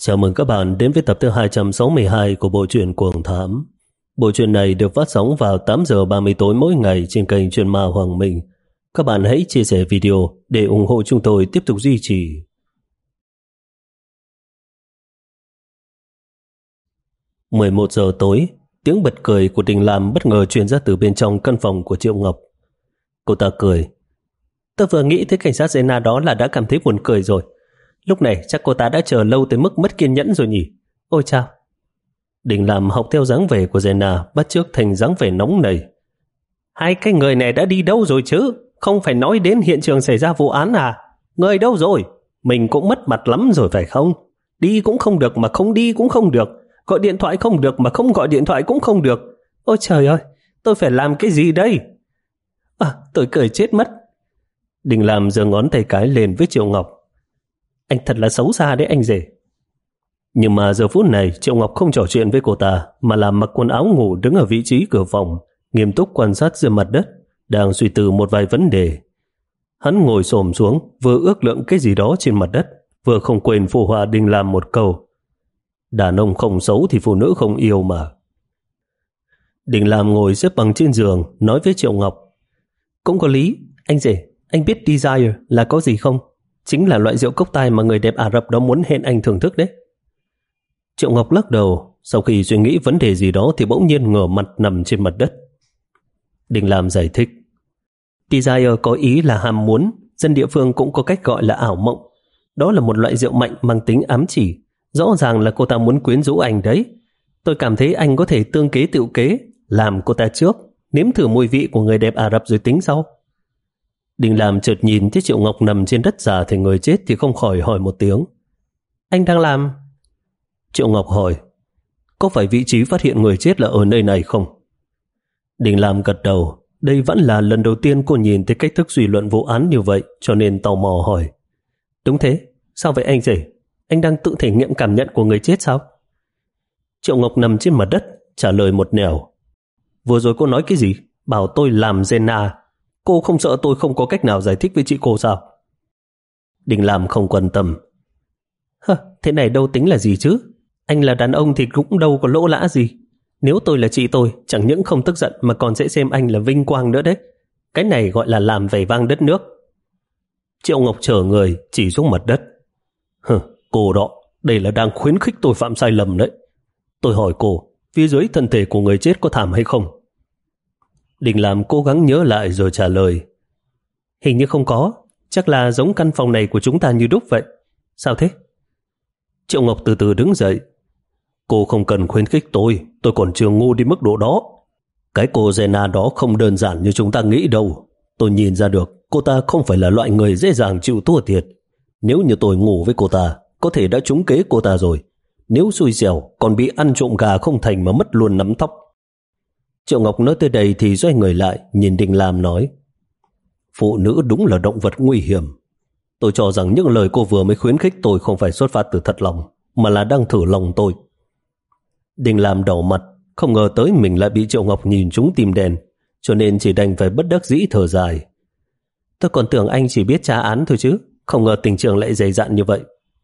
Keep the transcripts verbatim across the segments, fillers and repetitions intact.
Chào mừng các bạn đến với tập thứ hai trăm sáu mươi hai của bộ truyện Cuồng Thám. Bộ truyện này được phát sóng vào tám giờ ba mươi tối mỗi ngày trên kênh Truyện Ma Hoàng Minh. Các bạn hãy chia sẻ video để ủng hộ chúng tôi tiếp tục duy trì. mười một giờ tối, tiếng bật cười của Đình Lam bất ngờ truyền ra từ bên trong căn phòng của Triệu Ngọc. Cô ta cười. Tôi vừa nghĩ tới cảnh sát Zena đó là đã cảm thấy buồn cười rồi. Lúc này chắc cô ta đã chờ lâu tới mức mất kiên nhẫn rồi nhỉ. Ôi chao. Đình Lam học theo dáng vẻ của Zena, bắt chước thành dáng vẻ nóng nảy. Hai cái người này đã đi đâu rồi chứ? Không phải nói đến hiện trường xảy ra vụ án à? Người đâu rồi? Mình cũng mất mặt lắm rồi phải không? Đi cũng không được mà không đi cũng không được. Gọi điện thoại không được mà không gọi điện thoại cũng không được. Ôi trời ơi, tôi phải làm cái gì đây? À, tôi cười chết mất. Đình Lam giơ ngón tay cái lên với Triệu Ngọc. Anh thật là xấu xa đấy anh rể. Nhưng mà giờ phút này Triệu Ngọc không trò chuyện với cô ta, mà là mặc quần áo ngủ đứng ở vị trí cửa phòng, nghiêm túc quan sát dưới mặt đất, đang suy tư một vài vấn đề. Hắn ngồi xổm xuống, vừa ước lượng cái gì đó trên mặt đất, vừa không quên phụ họa Đình Lam một câu. Đàn ông không xấu thì phụ nữ không yêu mà. Đình Lam ngồi xếp bằng trên giường, nói với Triệu Ngọc. Cũng có lý, anh rể, anh biết Desire là có gì không? Chính là loại rượu cốc tai mà người đẹp Ả Rập đó muốn hẹn anh thưởng thức đấy. Triệu Ngọc lắc đầu, sau khi suy nghĩ vấn đề gì đó thì bỗng nhiên ngửa mặt nằm trên mặt đất. Đình Lam giải thích. Desire có ý là ham muốn, dân địa phương cũng có cách gọi là ảo mộng. Đó là một loại rượu mạnh mang tính ám chỉ. Rõ ràng là cô ta muốn quyến rũ anh đấy. Tôi cảm thấy anh có thể tương kế tựu kế, làm cô ta trước, nếm thử mùi vị của người đẹp Ả Rập rồi tính sau. Đình Lam chợt nhìn thấy Triệu Ngọc nằm trên đất già thành người chết thì không khỏi hỏi một tiếng. Anh đang làm? Triệu Ngọc hỏi. Có phải vị trí phát hiện người chết là ở nơi này không? Đình Lam gật đầu. Đây vẫn là lần đầu tiên cô nhìn thấy cách thức suy luận vụ án như vậy, cho nên tò mò hỏi. Đúng thế, sao vậy anh rể? Anh đang tự thể nghiệm cảm nhận của người chết sao? Triệu Ngọc nằm trên mặt đất, trả lời một nẻo. Vừa rồi cô nói cái gì? Bảo tôi làm Zena. Cô không sợ tôi không có cách nào giải thích với chị cô sao? Đình Lam không quan tâm. Hơ, thế này đâu tính là gì chứ? Anh là đàn ông thì cũng đâu có lỗ lã gì. Nếu tôi là chị tôi, chẳng những không tức giận mà còn sẽ xem anh là vinh quang nữa đấy. Cái này gọi là làm vẻ vang đất nước. Triệu Ngọc trở người, chỉ xuống mặt đất. Hừ, cô đó, đây là đang khuyến khích tôi phạm sai lầm đấy. Tôi hỏi cô, phía dưới thân thể của người chết có thảm hay không? Đình Lam cố gắng nhớ lại rồi trả lời. Hình như không có, chắc là giống căn phòng này của chúng ta như đúc vậy. Sao thế? Triệu Ngọc từ từ đứng dậy. Cô không cần khuyến khích tôi, tôi còn chưa ngu đến mức độ đó. Cái cô Zena đó không đơn giản như chúng ta nghĩ đâu. Tôi nhìn ra được cô ta không phải là loại người dễ dàng chịu thua thiệt. Nếu như tôi ngủ với cô ta, có thể đã trúng kế cô ta rồi. Nếu xui xẻo còn bị ăn trộm gà không thành mà mất luôn nắm tóc. Triệu Ngọc nói tới đây thì xoay người lại, nhìn Đình Lam nói. Phụ nữ đúng là động vật nguy hiểm. Tôi cho rằng những lời cô vừa mới khuyến khích tôi không phải xuất phát từ thật lòng, mà là đang thử lòng tôi. Đình Lam đỏ mặt, không ngờ tới mình lại bị Triệu Ngọc nhìn trúng tim đen, cho nên chỉ đành phải bất đắc dĩ thở dài. Tôi còn tưởng anh chỉ biết tra án thôi chứ, không ngờ tình trường lại dày dặn như vậy.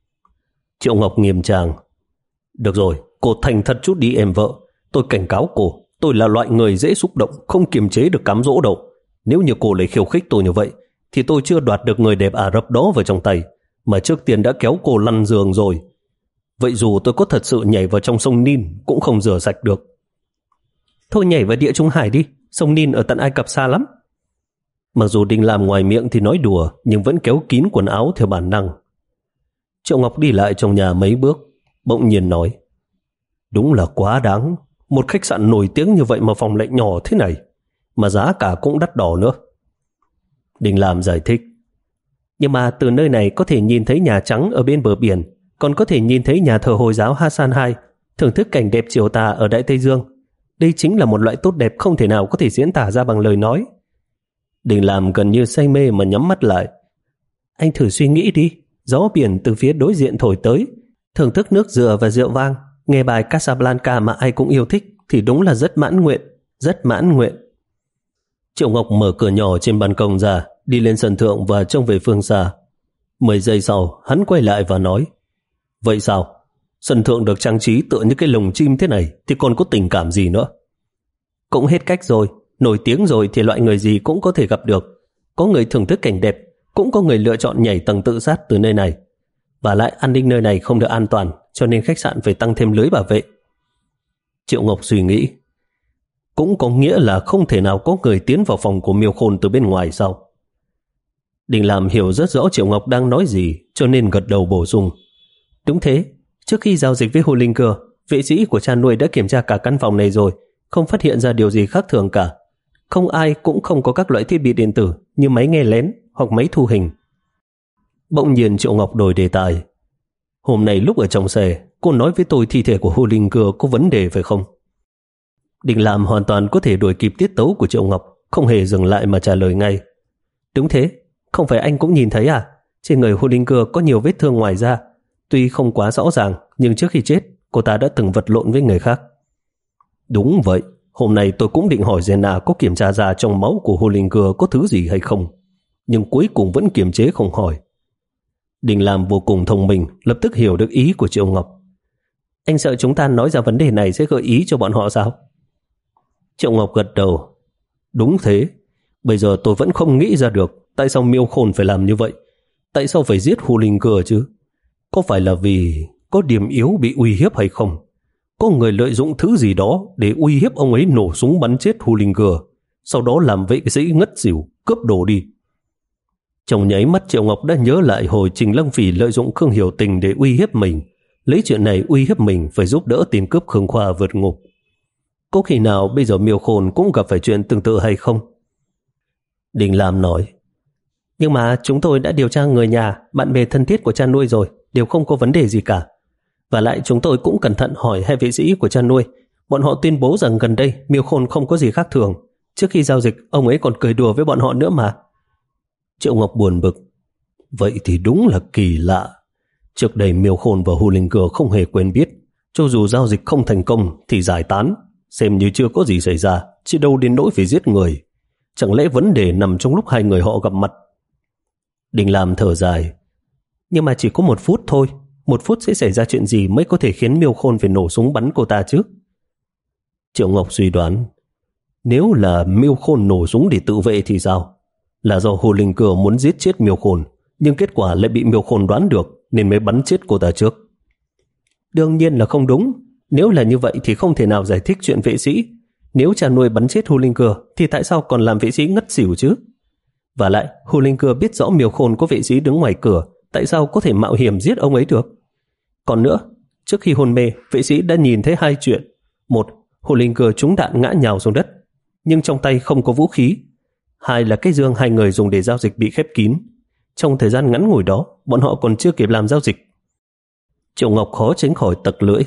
Triệu Ngọc nghiêm trang. Được rồi, cô thành thật chút đi em vợ. Tôi cảnh cáo cô, tôi là loại người dễ xúc động, không kiềm chế được cám dỗ đâu. Nếu như cô lại khiêu khích tôi như vậy, thì tôi chưa đoạt được người đẹp Ả Rập đó vào trong tay, mà trước tiên đã kéo cô lăn giường rồi. Vậy dù tôi có thật sự nhảy vào trong sông Nin cũng không rửa sạch được. Thôi nhảy vào địa Trung Hải đi, sông Nin ở tận Ai Cập xa lắm. Mặc dù Đình Lam ngoài miệng thì nói đùa, nhưng vẫn kéo kín quần áo theo bản năng. Triệu Ngọc đi lại trong nhà mấy bước, bỗng nhiên nói. Đúng là quá đáng. Một khách sạn nổi tiếng như vậy mà phòng lại nhỏ thế này, mà giá cả cũng đắt đỏ nữa. Đình Lam giải thích. Nhưng mà từ nơi này có thể nhìn thấy Nhà Trắng ở bên bờ biển, còn có thể nhìn thấy nhà thờ Hồi giáo Hassan hai, thưởng thức cảnh đẹp chiều tà ở Đại Tây Dương. Đây chính là một loại tốt đẹp không thể nào có thể diễn tả ra bằng lời nói. Đình Lam gần như say mê mà nhắm mắt lại. Anh thử suy nghĩ đi, gió biển từ phía đối diện thổi tới, thưởng thức nước dừa và rượu vang, nghe bài Casablanca mà ai cũng yêu thích thì đúng là rất mãn nguyện, rất mãn nguyện. Triệu Ngọc mở cửa nhỏ trên ban công ra, đi lên sân thượng và trông về phương xa. Mười giây sau, hắn quay lại và nói. Vậy sao? Sân thượng được trang trí tựa như cái lồng chim thế này thì còn có tình cảm gì nữa. Cũng hết cách rồi, nổi tiếng rồi thì loại người gì cũng có thể gặp được. Có người thưởng thức cảnh đẹp, cũng có người lựa chọn nhảy tầng tự sát từ nơi này. Và lại an ninh nơi này không được an toàn, cho nên khách sạn phải tăng thêm lưới bảo vệ. Triệu Ngọc suy nghĩ, cũng có nghĩa là không thể nào có người tiến vào phòng của Miêu Khôn từ bên ngoài sao? Đình Lam hiểu rất rõ Triệu Ngọc đang nói gì, cho nên gật đầu bổ sung. Đúng thế, trước khi giao dịch với Hồ Linh Cơ, vệ sĩ của cha nuôi đã kiểm tra cả căn phòng này rồi, không phát hiện ra điều gì khác thường cả. Không ai cũng không có các loại thiết bị điện tử như máy nghe lén hoặc máy thu hình. Bỗng nhiên Triệu Ngọc đổi đề tài. Hôm nay lúc ở trong xe, cô nói với tôi thi thể của Hồ Linh Cơ có vấn đề phải không? Đình Lam hoàn toàn có thể đuổi kịp tiết tấu của Triệu Ngọc, không hề dừng lại mà trả lời ngay. Đúng thế, không phải anh cũng nhìn thấy à? Trên người Hồ Linh Cơ có nhiều vết thương ngoài da. Tuy không quá rõ ràng, nhưng trước khi chết, cô ta đã từng vật lộn với người khác. Đúng vậy, hôm nay tôi cũng định hỏi Zena có kiểm tra ra trong máu của Hồ Linh Cơ có thứ gì hay không, nhưng cuối cùng vẫn kiềm chế không hỏi. Đình Lam vô cùng thông minh, lập tức hiểu được ý của Triệu Ngọc. Anh sợ chúng ta nói ra vấn đề này sẽ gợi ý cho bọn họ sao? Triệu Ngọc gật đầu. Đúng thế, bây giờ tôi vẫn không nghĩ ra được tại sao Miêu Khôn phải làm như vậy. Tại sao phải giết Hồ Linh Cơ chứ? Có phải là vì có điểm yếu bị uy hiếp hay không? Có người lợi dụng thứ gì đó để uy hiếp ông ấy nổ súng bắn chết Hồ Linh Cơ, sau đó làm vệ sĩ ngất xỉu, cướp đồ đi. Trong nháy mắt Triệu Ngọc đã nhớ lại hồi Trình Lăng Phỉ lợi dụng Khương Hiểu Tình để uy hiếp mình, lấy chuyện này uy hiếp mình phải giúp đỡ tên cướp Khương Khoa vượt ngục. Có khi nào bây giờ Miêu Khôn cũng gặp phải chuyện tương tự hay không? Đình Lam nói, nhưng mà chúng tôi đã điều tra người nhà, bạn bè thân thiết của cha nuôi rồi, đều không có vấn đề gì cả. Và lại chúng tôi cũng cẩn thận hỏi hai vệ sĩ của cha nuôi, bọn họ tuyên bố rằng gần đây Miêu Khôn không có gì khác thường. Trước khi giao dịch, ông ấy còn cười đùa với bọn họ nữa mà. Triệu Ngọc buồn bực. Vậy thì đúng là kỳ lạ. Trước đây Miêu Khôn và Hồ Linh Cơ không hề quen biết, cho dù giao dịch không thành công thì giải tán, xem như chưa có gì xảy ra, chứ đâu đến nỗi phải giết người. Chẳng lẽ vấn đề nằm trong lúc hai người họ gặp mặt? Đình Lam thở dài. Nhưng mà chỉ có một phút thôi, một phút sẽ xảy ra chuyện gì mới có thể khiến Miêu Khôn phải nổ súng bắn cô ta chứ? Triệu Ngọc suy đoán, nếu là Miêu Khôn nổ súng để tự vệ thì sao? Là do Hồ Linh Cơ muốn giết chết Miêu Khôn, nhưng kết quả lại bị Miêu Khôn đoán được nên mới bắn chết cô ta trước. Đương nhiên là không đúng. Nếu là như vậy thì không thể nào giải thích chuyện vệ sĩ. Nếu cha nuôi bắn chết Hồ Linh Cơ thì tại sao còn làm vệ sĩ ngất xỉu chứ? Và lại Hồ Linh Cơ biết rõ Miêu Khôn có vệ sĩ đứng ngoài cửa, tại sao có thể mạo hiểm giết ông ấy được? Còn nữa, trước khi hôn mê, vệ sĩ đã nhìn thấy hai chuyện. Một, Hồ Linh Cơ trúng đạn ngã nhào xuống đất, nhưng trong tay không có vũ khí. Hai là cái giường hai người dùng để giao dịch bị khép kín. Trong thời gian ngắn ngủi đó, bọn họ còn chưa kịp làm giao dịch. Triệu Ngọc khó tránh khỏi tặc lưỡi.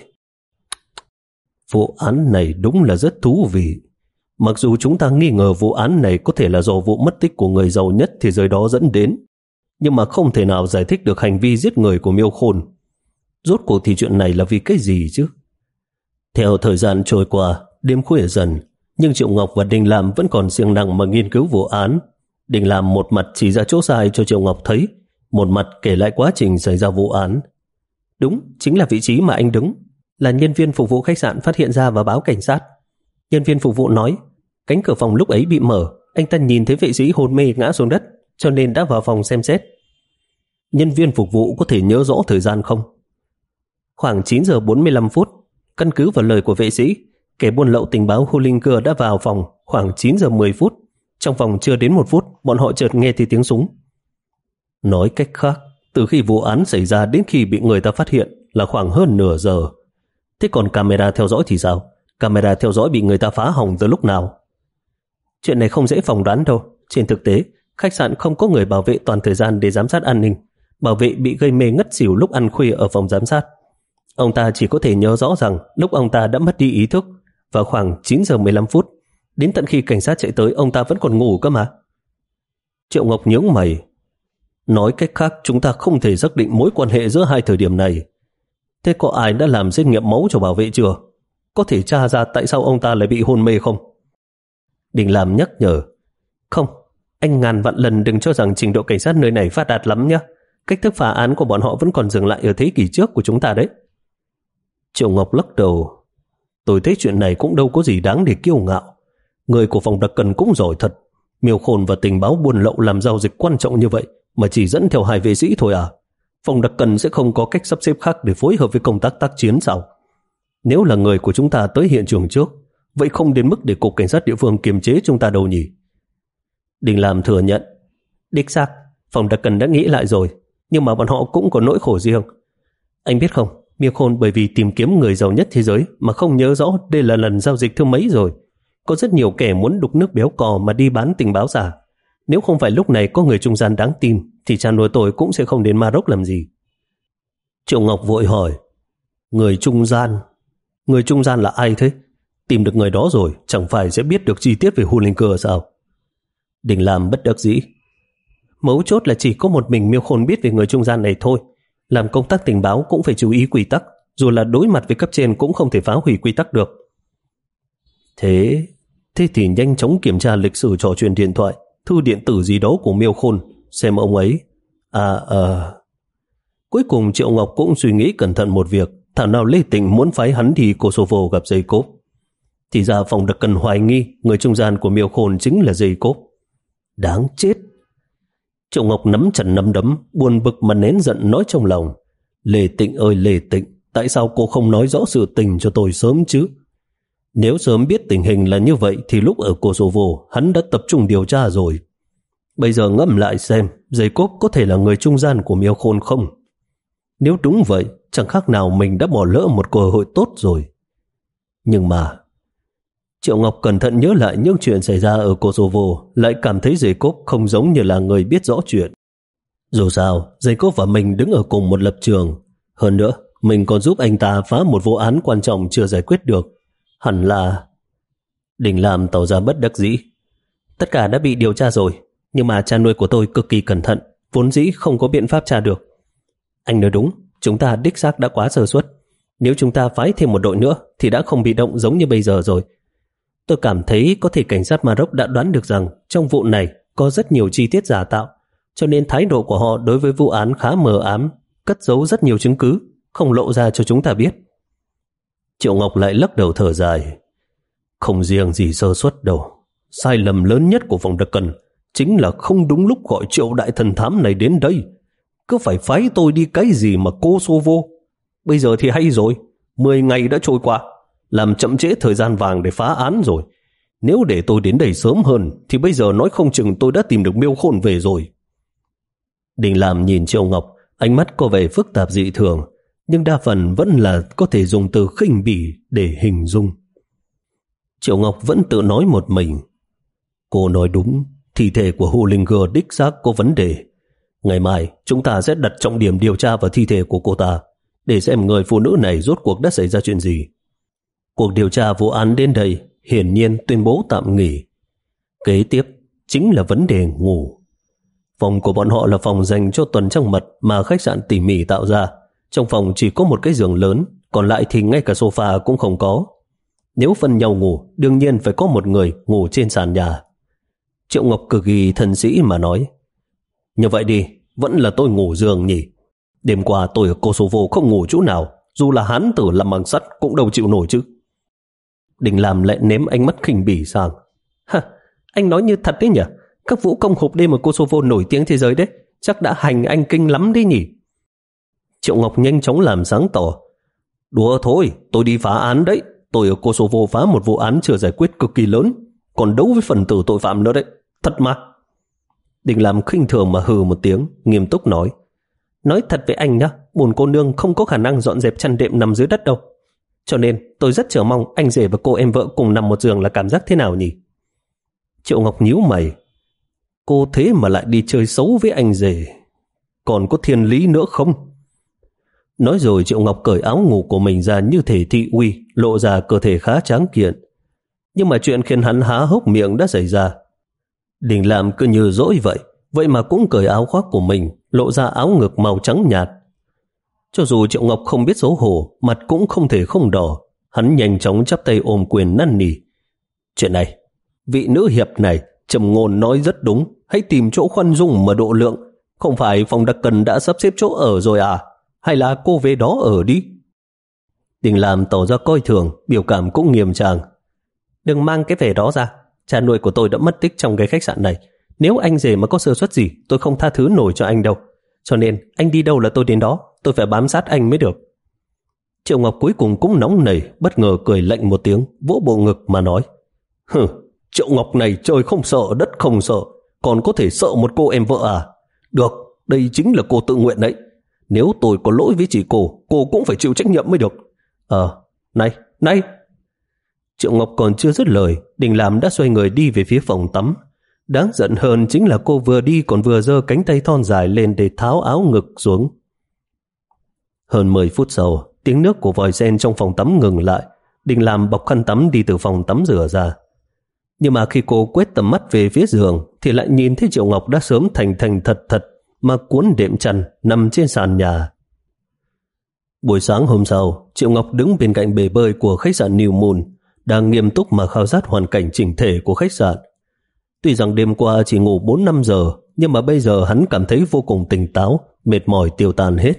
Vụ án này đúng là rất thú vị. Mặc dù chúng ta nghi ngờ vụ án này có thể là do vụ mất tích của người giàu nhất thế giới đó dẫn đến, nhưng mà không thể nào giải thích được hành vi giết người của Miêu Khôn. Rốt cuộc thì chuyện này là vì cái gì chứ? Theo thời gian trôi qua, đêm khuya dần, nhưng Triệu Ngọc và Đình Lam vẫn còn siêng năng mà nghiên cứu vụ án. Đình Lam một mặt chỉ ra chỗ sai cho Triệu Ngọc thấy, một mặt kể lại quá trình xảy ra vụ án. Đúng, chính là vị trí mà anh đứng, là nhân viên phục vụ khách sạn phát hiện ra và báo cảnh sát. Nhân viên phục vụ nói, cánh cửa phòng lúc ấy bị mở, anh ta nhìn thấy vệ sĩ hôn mê ngã xuống đất, cho nên đã vào phòng xem xét. Nhân viên phục vụ có thể nhớ rõ thời gian không? Khoảng chín giờ bốn mươi lăm phút, căn cứ vào lời của vệ sĩ, kẻ buôn lậu tình báo Hồ Linh Cơ đã vào phòng khoảng chín giờ mười phút. Trong vòng chưa đến một phút, bọn họ chợt nghe thấy tiếng súng. Nói cách khác, từ khi vụ án xảy ra đến khi bị người ta phát hiện là khoảng hơn nửa giờ. Thế còn camera theo dõi thì sao? Camera theo dõi bị người ta phá hỏng từ lúc nào? Chuyện này không dễ phỏng đoán đâu. Trên thực tế, khách sạn không có người bảo vệ toàn thời gian để giám sát an ninh. Bảo vệ bị gây mê ngất xỉu lúc ăn khuya ở phòng giám sát. Ông ta chỉ có thể nhớ rõ rằng lúc ông ta đã mất đi ý thức vào khoảng chín giờ mười lăm phút. Đến tận khi cảnh sát chạy tới, ông ta vẫn còn ngủ cơ mà. Triệu Ngọc nhướng mày. Nói cách khác, chúng ta không thể xác định mối quan hệ giữa hai thời điểm này. Thế có ai đã làm xét nghiệm máu cho bảo vệ chưa? Có thể tra ra tại sao ông ta lại bị hôn mê không? Đình Lam nhắc nhở. Không, anh ngàn vạn lần đừng cho rằng trình độ cảnh sát nơi này phát đạt lắm nhé. Cách thức phá án của bọn họ vẫn còn dừng lại ở thế kỷ trước của chúng ta đấy. Triệu Ngọc lắc đầu. Tôi thấy chuyện này cũng đâu có gì đáng để kiêu ngạo. Người của phòng đặc cần cũng giỏi thật. Miêu Khôn và tình báo buôn lậu làm giao dịch quan trọng như vậy mà chỉ dẫn theo hai vệ sĩ thôi à? Phòng đặc cần sẽ không có cách sắp xếp khác để phối hợp với công tác tác chiến sao? Nếu là người của chúng ta tới hiện trường trước, vậy không đến mức để cục cảnh sát địa phương kiềm chế chúng ta đâu nhỉ? Đình Lam thừa nhận. Đích xác, phòng đặc cần đã nghĩ lại rồi, nhưng mà bọn họ cũng có nỗi khổ riêng. Anh biết không, Miêu Khôn bởi vì tìm kiếm người giàu nhất thế giới mà không nhớ rõ đây là lần giao dịch thứ mấy rồi. Có rất nhiều kẻ muốn đục nước béo cò mà đi bán tình báo giả. Nếu không phải lúc này có người trung gian đáng tin thì cha nuôi tôi cũng sẽ không đến Maroc làm gì. Triệu Ngọc vội hỏi. Người trung gian? Người trung gian là ai thế? Tìm được người đó rồi chẳng phải sẽ biết được chi tiết về Hullinger sao? Đình Lam bất đắc dĩ. Mấu chốt là chỉ có một mình Miêu Khôn biết về người trung gian này thôi. Làm công tác tình báo cũng phải chú ý quy tắc, dù là đối mặt với cấp trên cũng không thể phá hủy quy tắc được. Thế, thế thì nhanh chóng kiểm tra lịch sử trò chuyện điện thoại, thư điện tử gì đó của Miêu Khôn, xem ông ấy. À, à. Cuối cùng Triệu Ngọc cũng suy nghĩ cẩn thận một việc, thảo nào Lê Tịnh muốn phái hắn đi Kosovo gặp Jacob. Thì ra phòng đặc cần hoài nghi người trung gian của Miêu Khôn chính là Jacob. Đáng chết. Triệu Ngọc nắm chặt nắm đấm, buồn bực mà nén giận nói trong lòng. Lê Tịnh ơi Lê Tịnh, tại sao cô không nói rõ sự tình cho tôi sớm chứ? Nếu sớm biết tình hình là như vậy thì lúc ở Kosovo hắn đã tập trung điều tra rồi. Bây giờ ngẫm lại xem, Jacob có thể là người trung gian của Miêu Khôn không? Nếu đúng vậy, chẳng khác nào mình đã bỏ lỡ một cơ hội tốt rồi. Nhưng mà Triệu Ngọc cẩn thận nhớ lại những chuyện xảy ra ở Kosovo, lại cảm thấy Jacob không giống như là người biết rõ chuyện. Dù sao, Jacob và mình đứng ở cùng một lập trường. Hơn nữa, mình còn giúp anh ta phá một vụ án quan trọng chưa giải quyết được. Hẳn là... Đình Lam tỏ ra bất đắc dĩ. Tất cả đã bị điều tra rồi, nhưng mà cha nuôi của tôi cực kỳ cẩn thận, vốn dĩ không có biện pháp tra được. Anh nói đúng, chúng ta đích xác đã quá sơ suất. Nếu chúng ta phái thêm một đội nữa thì đã không bị động giống như bây giờ rồi. Tôi cảm thấy có thể cảnh sát Maroc đã đoán được rằng trong vụ này có rất nhiều chi tiết giả tạo, cho nên thái độ của họ đối với vụ án khá mờ ám, cất giấu rất nhiều chứng cứ, không lộ ra cho chúng ta biết. Triệu Ngọc lại lắc đầu thở dài. Không riêng gì sơ suất đâu. Sai lầm lớn nhất của phòng đặc cần chính là không đúng lúc gọi Triệu đại thần thám này đến đây. Cứ phải phái tôi đi cái gì mà Kosovo. Bây giờ thì hay rồi, mười ngày đã trôi qua, làm chậm trễ thời gian vàng để phá án rồi. Nếu để tôi đến đây sớm hơn thì bây giờ nói không chừng tôi đã tìm được Miêu Khôn về rồi. Đình Lam nhìn Triệu Ngọc, ánh mắt có vẻ phức tạp dị thường, nhưng đa phần vẫn là có thể dùng từ khinh bỉ để hình dung. Triệu Ngọc vẫn tự nói một mình. Cô nói đúng, thi thể của Hullinger đích xác có vấn đề. Ngày mai chúng ta sẽ đặt trọng điểm điều tra vào thi thể của cô ta, để xem người phụ nữ này rốt cuộc đã xảy ra chuyện gì. Cuộc điều tra vụ án đến đây hiển nhiên tuyên bố tạm nghỉ. Kế tiếp chính là vấn đề ngủ. Phòng của bọn họ là phòng dành cho tuần trăng mật mà khách sạn tỉ mỉ tạo ra. Trong phòng chỉ có một cái giường lớn, còn lại thì ngay cả sofa cũng không có. Nếu phân nhau ngủ, đương nhiên phải có một người ngủ trên sàn nhà. Triệu Ngọc cực kỳ thân sĩ mà nói. Như vậy đi, vẫn là tôi ngủ giường nhỉ. Đêm qua tôi ở Kosovo không ngủ chỗ nào, dù là hán tử làm bằng sắt cũng đâu chịu nổi chứ. Đình Lam lại ném ánh mắt khinh bỉ sang. Ha, anh nói như thật đấy nhỉ? Các vũ công hộp đêm ở Kosovo nổi tiếng thế giới đấy, chắc đã hành anh kinh lắm đấy nhỉ? Triệu Ngọc nhanh chóng làm sáng tỏ. Đùa thôi, tôi đi phá án đấy. Tôi ở Kosovo phá một vụ án chưa giải quyết cực kỳ lớn, còn đấu với phần tử tội phạm nữa đấy. Thật mà. Đình Lam khinh thường mà hừ một tiếng, nghiêm túc nói. Nói thật với anh nhá, bổn cô nương không có khả năng dọn dẹp chăn đệm nằm dưới đất đâu. Cho nên tôi rất chờ mong anh rể và cô em vợ cùng nằm một giường là cảm giác thế nào nhỉ? Triệu Ngọc nhíu mày. Cô thế mà lại đi chơi xấu với anh rể, còn có thiên lý nữa không? Nói rồi Triệu Ngọc cởi áo ngủ của mình ra như thể thị uy, lộ ra cơ thể khá tráng kiện. Nhưng mà chuyện khiến hắn há hốc miệng đã xảy ra. Đình Lam cứ như dỗi vậy, vậy mà cũng cởi áo khoác của mình, lộ ra áo ngực màu trắng nhạt. Cho dù Triệu Ngọc không biết xấu hổ, mặt cũng không thể không đỏ. Hắn nhanh chóng chắp tay ôm quyền năn nỉ. Chuyện này, vị nữ hiệp này, Trầm Ngôn nói rất đúng, hãy tìm chỗ khoan dung mà độ lượng. Không phải phòng đặc cần đã sắp xếp chỗ ở rồi à? Hay là cô về đó ở đi? Đình Lam tỏ ra coi thường, biểu cảm cũng nghiêm trang. Đừng mang cái vẻ đó ra. Cha nuôi của tôi đã mất tích trong cái khách sạn này. Nếu anh rể mà có sơ suất gì, tôi không tha thứ nổi cho anh đâu. Cho nên anh đi đâu là tôi đến đó. Tôi phải bám sát anh mới được. Triệu Ngọc cuối cùng cũng nóng nảy, bất ngờ cười lạnh một tiếng, vỗ bộ ngực mà nói: Hừ, Triệu Ngọc này trời không sợ đất không sợ, còn có thể sợ một cô em vợ à? Được, đây chính là cô tự nguyện đấy. Nếu tôi có lỗi với chị cô, cô cũng phải chịu trách nhiệm mới được. Ờ, này, này. Triệu Ngọc còn chưa dứt lời, Đình Lam đã xoay người đi về phía phòng tắm. Đáng giận hơn chính là cô vừa đi còn vừa giơ cánh tay thon dài lên để tháo áo ngực xuống. Hơn mười phút sau, tiếng nước của vòi sen trong phòng tắm ngừng lại. Đình Lam bọc khăn tắm đi từ phòng tắm rửa ra. Nhưng mà khi cô quét tầm mắt về phía giường thì lại nhìn thấy Triệu Ngọc đã sớm thành thành thật thật mà cuốn đệm chăn nằm trên sàn nhà. Buổi sáng hôm sau, Triệu Ngọc đứng bên cạnh bể bơi của khách sạn New Moon, đang nghiêm túc mà khảo sát hoàn cảnh chỉnh thể của khách sạn. Tuy rằng đêm qua chỉ ngủ bốn năm giờ, nhưng mà bây giờ hắn cảm thấy vô cùng tỉnh táo, mệt mỏi tiêu tan hết.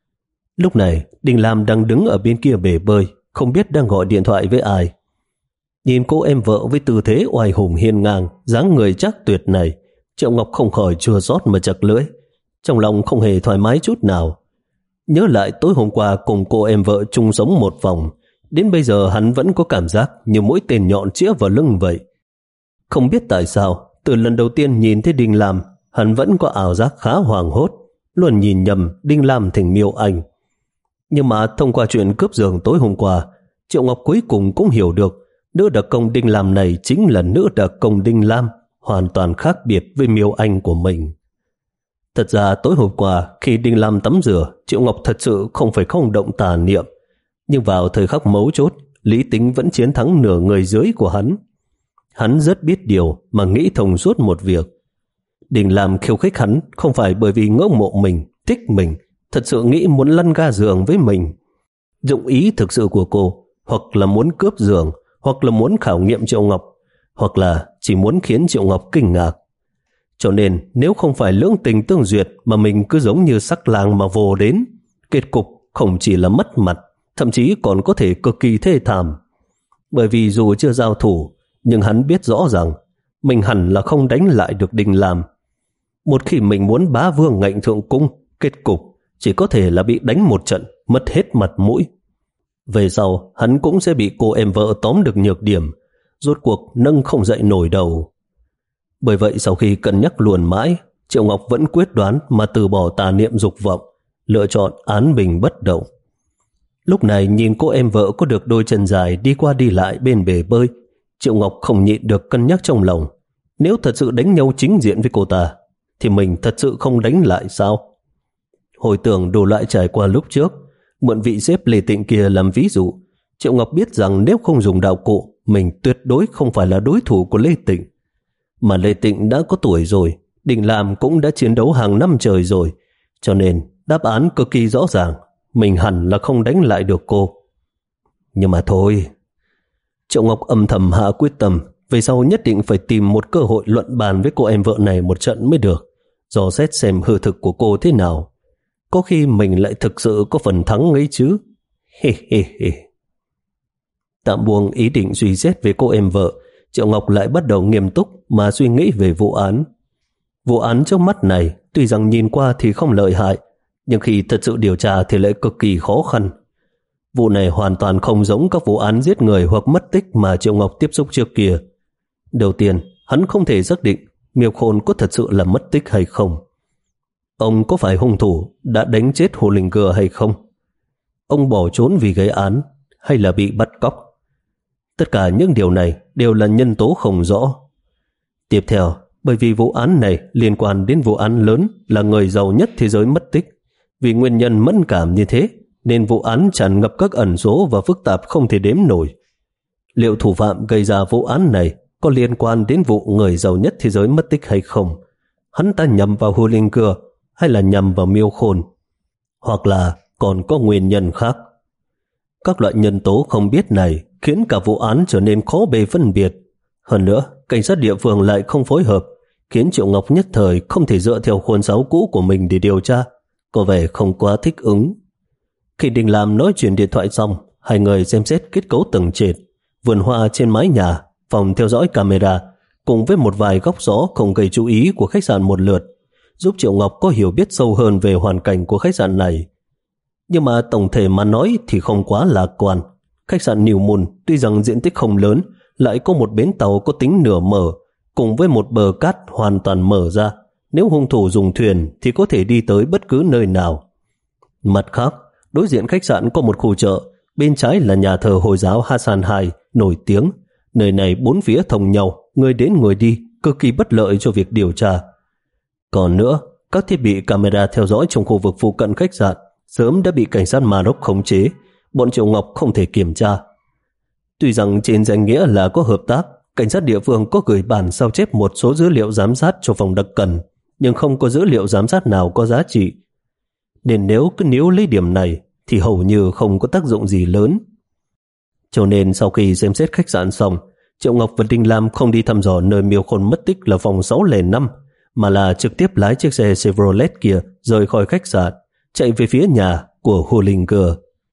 Lúc này, Đình Lam đang đứng ở bên kia bể bơi, không biết đang gọi điện thoại với ai. Nhìn cô em vợ với tư thế oai hùng hiên ngang, dáng người chắc tuyệt này, Triệu Ngọc không khỏi chua xót mà chặt lưỡi, trong lòng không hề thoải mái chút nào. Nhớ lại tối hôm qua cùng cô em vợ chung sống một vòng, đến bây giờ hắn vẫn có cảm giác như mũi tên nhọn chĩa vào lưng vậy. Không biết tại sao, từ lần đầu tiên nhìn thấy Đình Lam, hắn vẫn có ảo giác khá hoảng hốt, luôn nhìn nhầm Đình Lam thành Miêu Anh. Nhưng mà thông qua chuyện cướp giường tối hôm qua, Triệu Ngọc cuối cùng cũng hiểu được nữ đặc công Đình Lam này chính là nữ đặc công Đình Lam, hoàn toàn khác biệt với Miêu Anh của mình. Thật ra tối hôm qua khi Đình Lam tắm rửa, Triệu Ngọc thật sự không phải không động tà niệm, nhưng vào thời khắc mấu chốt, lý tính vẫn chiến thắng nửa người dưới của hắn. Hắn rất biết điều mà nghĩ thông suốt một việc. Đình Lam khiêu khích hắn không phải bởi vì ngưỡng mộ mình, thích mình, thật sự nghĩ muốn lăn ga giường với mình. Dụng ý thực sự của cô hoặc là muốn cướp giường, hoặc là muốn khảo nghiệm Triệu Ngọc, hoặc là chỉ muốn khiến Triệu Ngọc kinh ngạc. Cho nên nếu không phải lưỡng tình tương duyệt mà mình cứ giống như sắc lang mà vồ đến, kết cục không chỉ là mất mặt, thậm chí còn có thể cực kỳ thê thảm. Bởi vì dù chưa giao thủ, nhưng hắn biết rõ rằng mình hẳn là không đánh lại được Đình Lam. Một khi mình muốn bá vương ngạnh thượng cung, kết cục chỉ có thể là bị đánh một trận, mất hết mặt mũi. Về sau, hắn cũng sẽ bị cô em vợ tóm được nhược điểm, rốt cuộc nâng không dậy nổi đầu. Bởi vậy sau khi cân nhắc luồn mãi, Triệu Ngọc vẫn quyết đoán mà từ bỏ tà niệm dục vọng, lựa chọn án bình bất động. Lúc này nhìn cô em vợ có được đôi chân dài đi qua đi lại bên bể bơi, Triệu Ngọc không nhịn được cân nhắc trong lòng. Nếu thật sự đánh nhau chính diện với cô ta, thì mình thật sự không đánh lại sao? Hồi tưởng đủ loại trải qua lúc trước, mượn vị sếp Lê Tịnh kia làm ví dụ, Triệu Ngọc biết rằng nếu không dùng đạo cụ, mình tuyệt đối không phải là đối thủ của Lê Tịnh. Mà Lê Tịnh đã có tuổi rồi, Đình Lam cũng đã chiến đấu hàng năm trời rồi, cho nên đáp án cực kỳ rõ ràng, mình hẳn là không đánh lại được cô. Nhưng mà thôi, Triệu Ngọc âm thầm hạ quyết tâm, về sau nhất định phải tìm một cơ hội luận bàn với cô em vợ này một trận mới được, dò xét xem hư thực của cô thế nào. Có khi mình lại thực sự có phần thắng ấy chứ. He he he. Tạm buông ý định suy xét về cô em vợ, Triệu Ngọc lại bắt đầu nghiêm túc mà suy nghĩ về vụ án. Vụ án trước mắt này tuy rằng nhìn qua thì không lợi hại, nhưng khi thật sự điều tra thì lại cực kỳ khó khăn. Vụ này hoàn toàn không giống các vụ án giết người hoặc mất tích mà Triệu Ngọc tiếp xúc trước kia. Đầu tiên, hắn không thể xác định Miêu Khôn có thật sự là mất tích hay không. Ông có phải hung thủ đã đánh chết Hồ Linh Cơ hay không? Ông bỏ trốn vì gây án hay là bị bắt cóc? Tất cả những điều này đều là nhân tố không rõ. Tiếp theo, bởi vì vụ án này liên quan đến vụ án lớn là người giàu nhất thế giới mất tích. Vì nguyên nhân mẫn cảm như thế, nên vụ án tràn ngập các ẩn số và phức tạp không thể đếm nổi. Liệu thủ phạm gây ra vụ án này có liên quan đến vụ người giàu nhất thế giới mất tích hay không? Hắn ta nhầm vào Hồ Linh Cơ hay là nhầm vào Miêu Khôn? Hoặc là còn có nguyên nhân khác? Các loại nhân tố không biết này khiến cả vụ án trở nên khó bề phân biệt. Hơn nữa, cảnh sát địa phương lại không phối hợp, khiến Triệu Ngọc nhất thời không thể dựa theo khuôn sáo cũ của mình để điều tra, có vẻ không quá thích ứng. Khi Đình Lam nói chuyện điện thoại xong, Hai người xem xét kết cấu tầng trệt, vườn hoa trên mái nhà, phòng theo dõi camera, cùng với một vài góc gió không gây chú ý của khách sạn một lượt, giúp Triệu Ngọc có hiểu biết sâu hơn về hoàn cảnh của khách sạn này. Nhưng mà tổng thể mà nói thì không quá lạc quan. Khách sạn New Moon tuy rằng diện tích không lớn, lại có một bến tàu có tính nửa mở, cùng với một bờ cát hoàn toàn mở ra. Nếu hung thủ dùng thuyền thì có thể đi tới bất cứ nơi nào. Mặt khác, đối diện khách sạn có một khu chợ, bên trái là nhà thờ Hồi giáo Hassan hai nổi tiếng. Nơi này bốn phía thông nhau, người đến người đi, cực kỳ bất lợi cho việc điều tra. Còn nữa, các thiết bị camera theo dõi trong khu vực phụ cận khách sạn sớm đã bị cảnh sát Maroc khống chế, bọn Triệu Ngọc không thể kiểm tra. Tuy rằng trên danh nghĩa là có hợp tác, cảnh sát địa phương có gửi bản sao chép một số dữ liệu giám sát cho phòng đặc cần, nhưng không có dữ liệu giám sát nào có giá trị. Nên nếu cứ níu lấy điểm này thì hầu như không có tác dụng gì lớn. Cho nên sau khi xem xét khách sạn xong, Triệu Ngọc và Đinh Lam không đi thăm dò nơi Miêu Khôn mất tích là phòng sáu không năm, mà là trực tiếp lái chiếc xe Chevrolet kia rời khỏi khách sạn, chạy về phía nhà của Hollinger.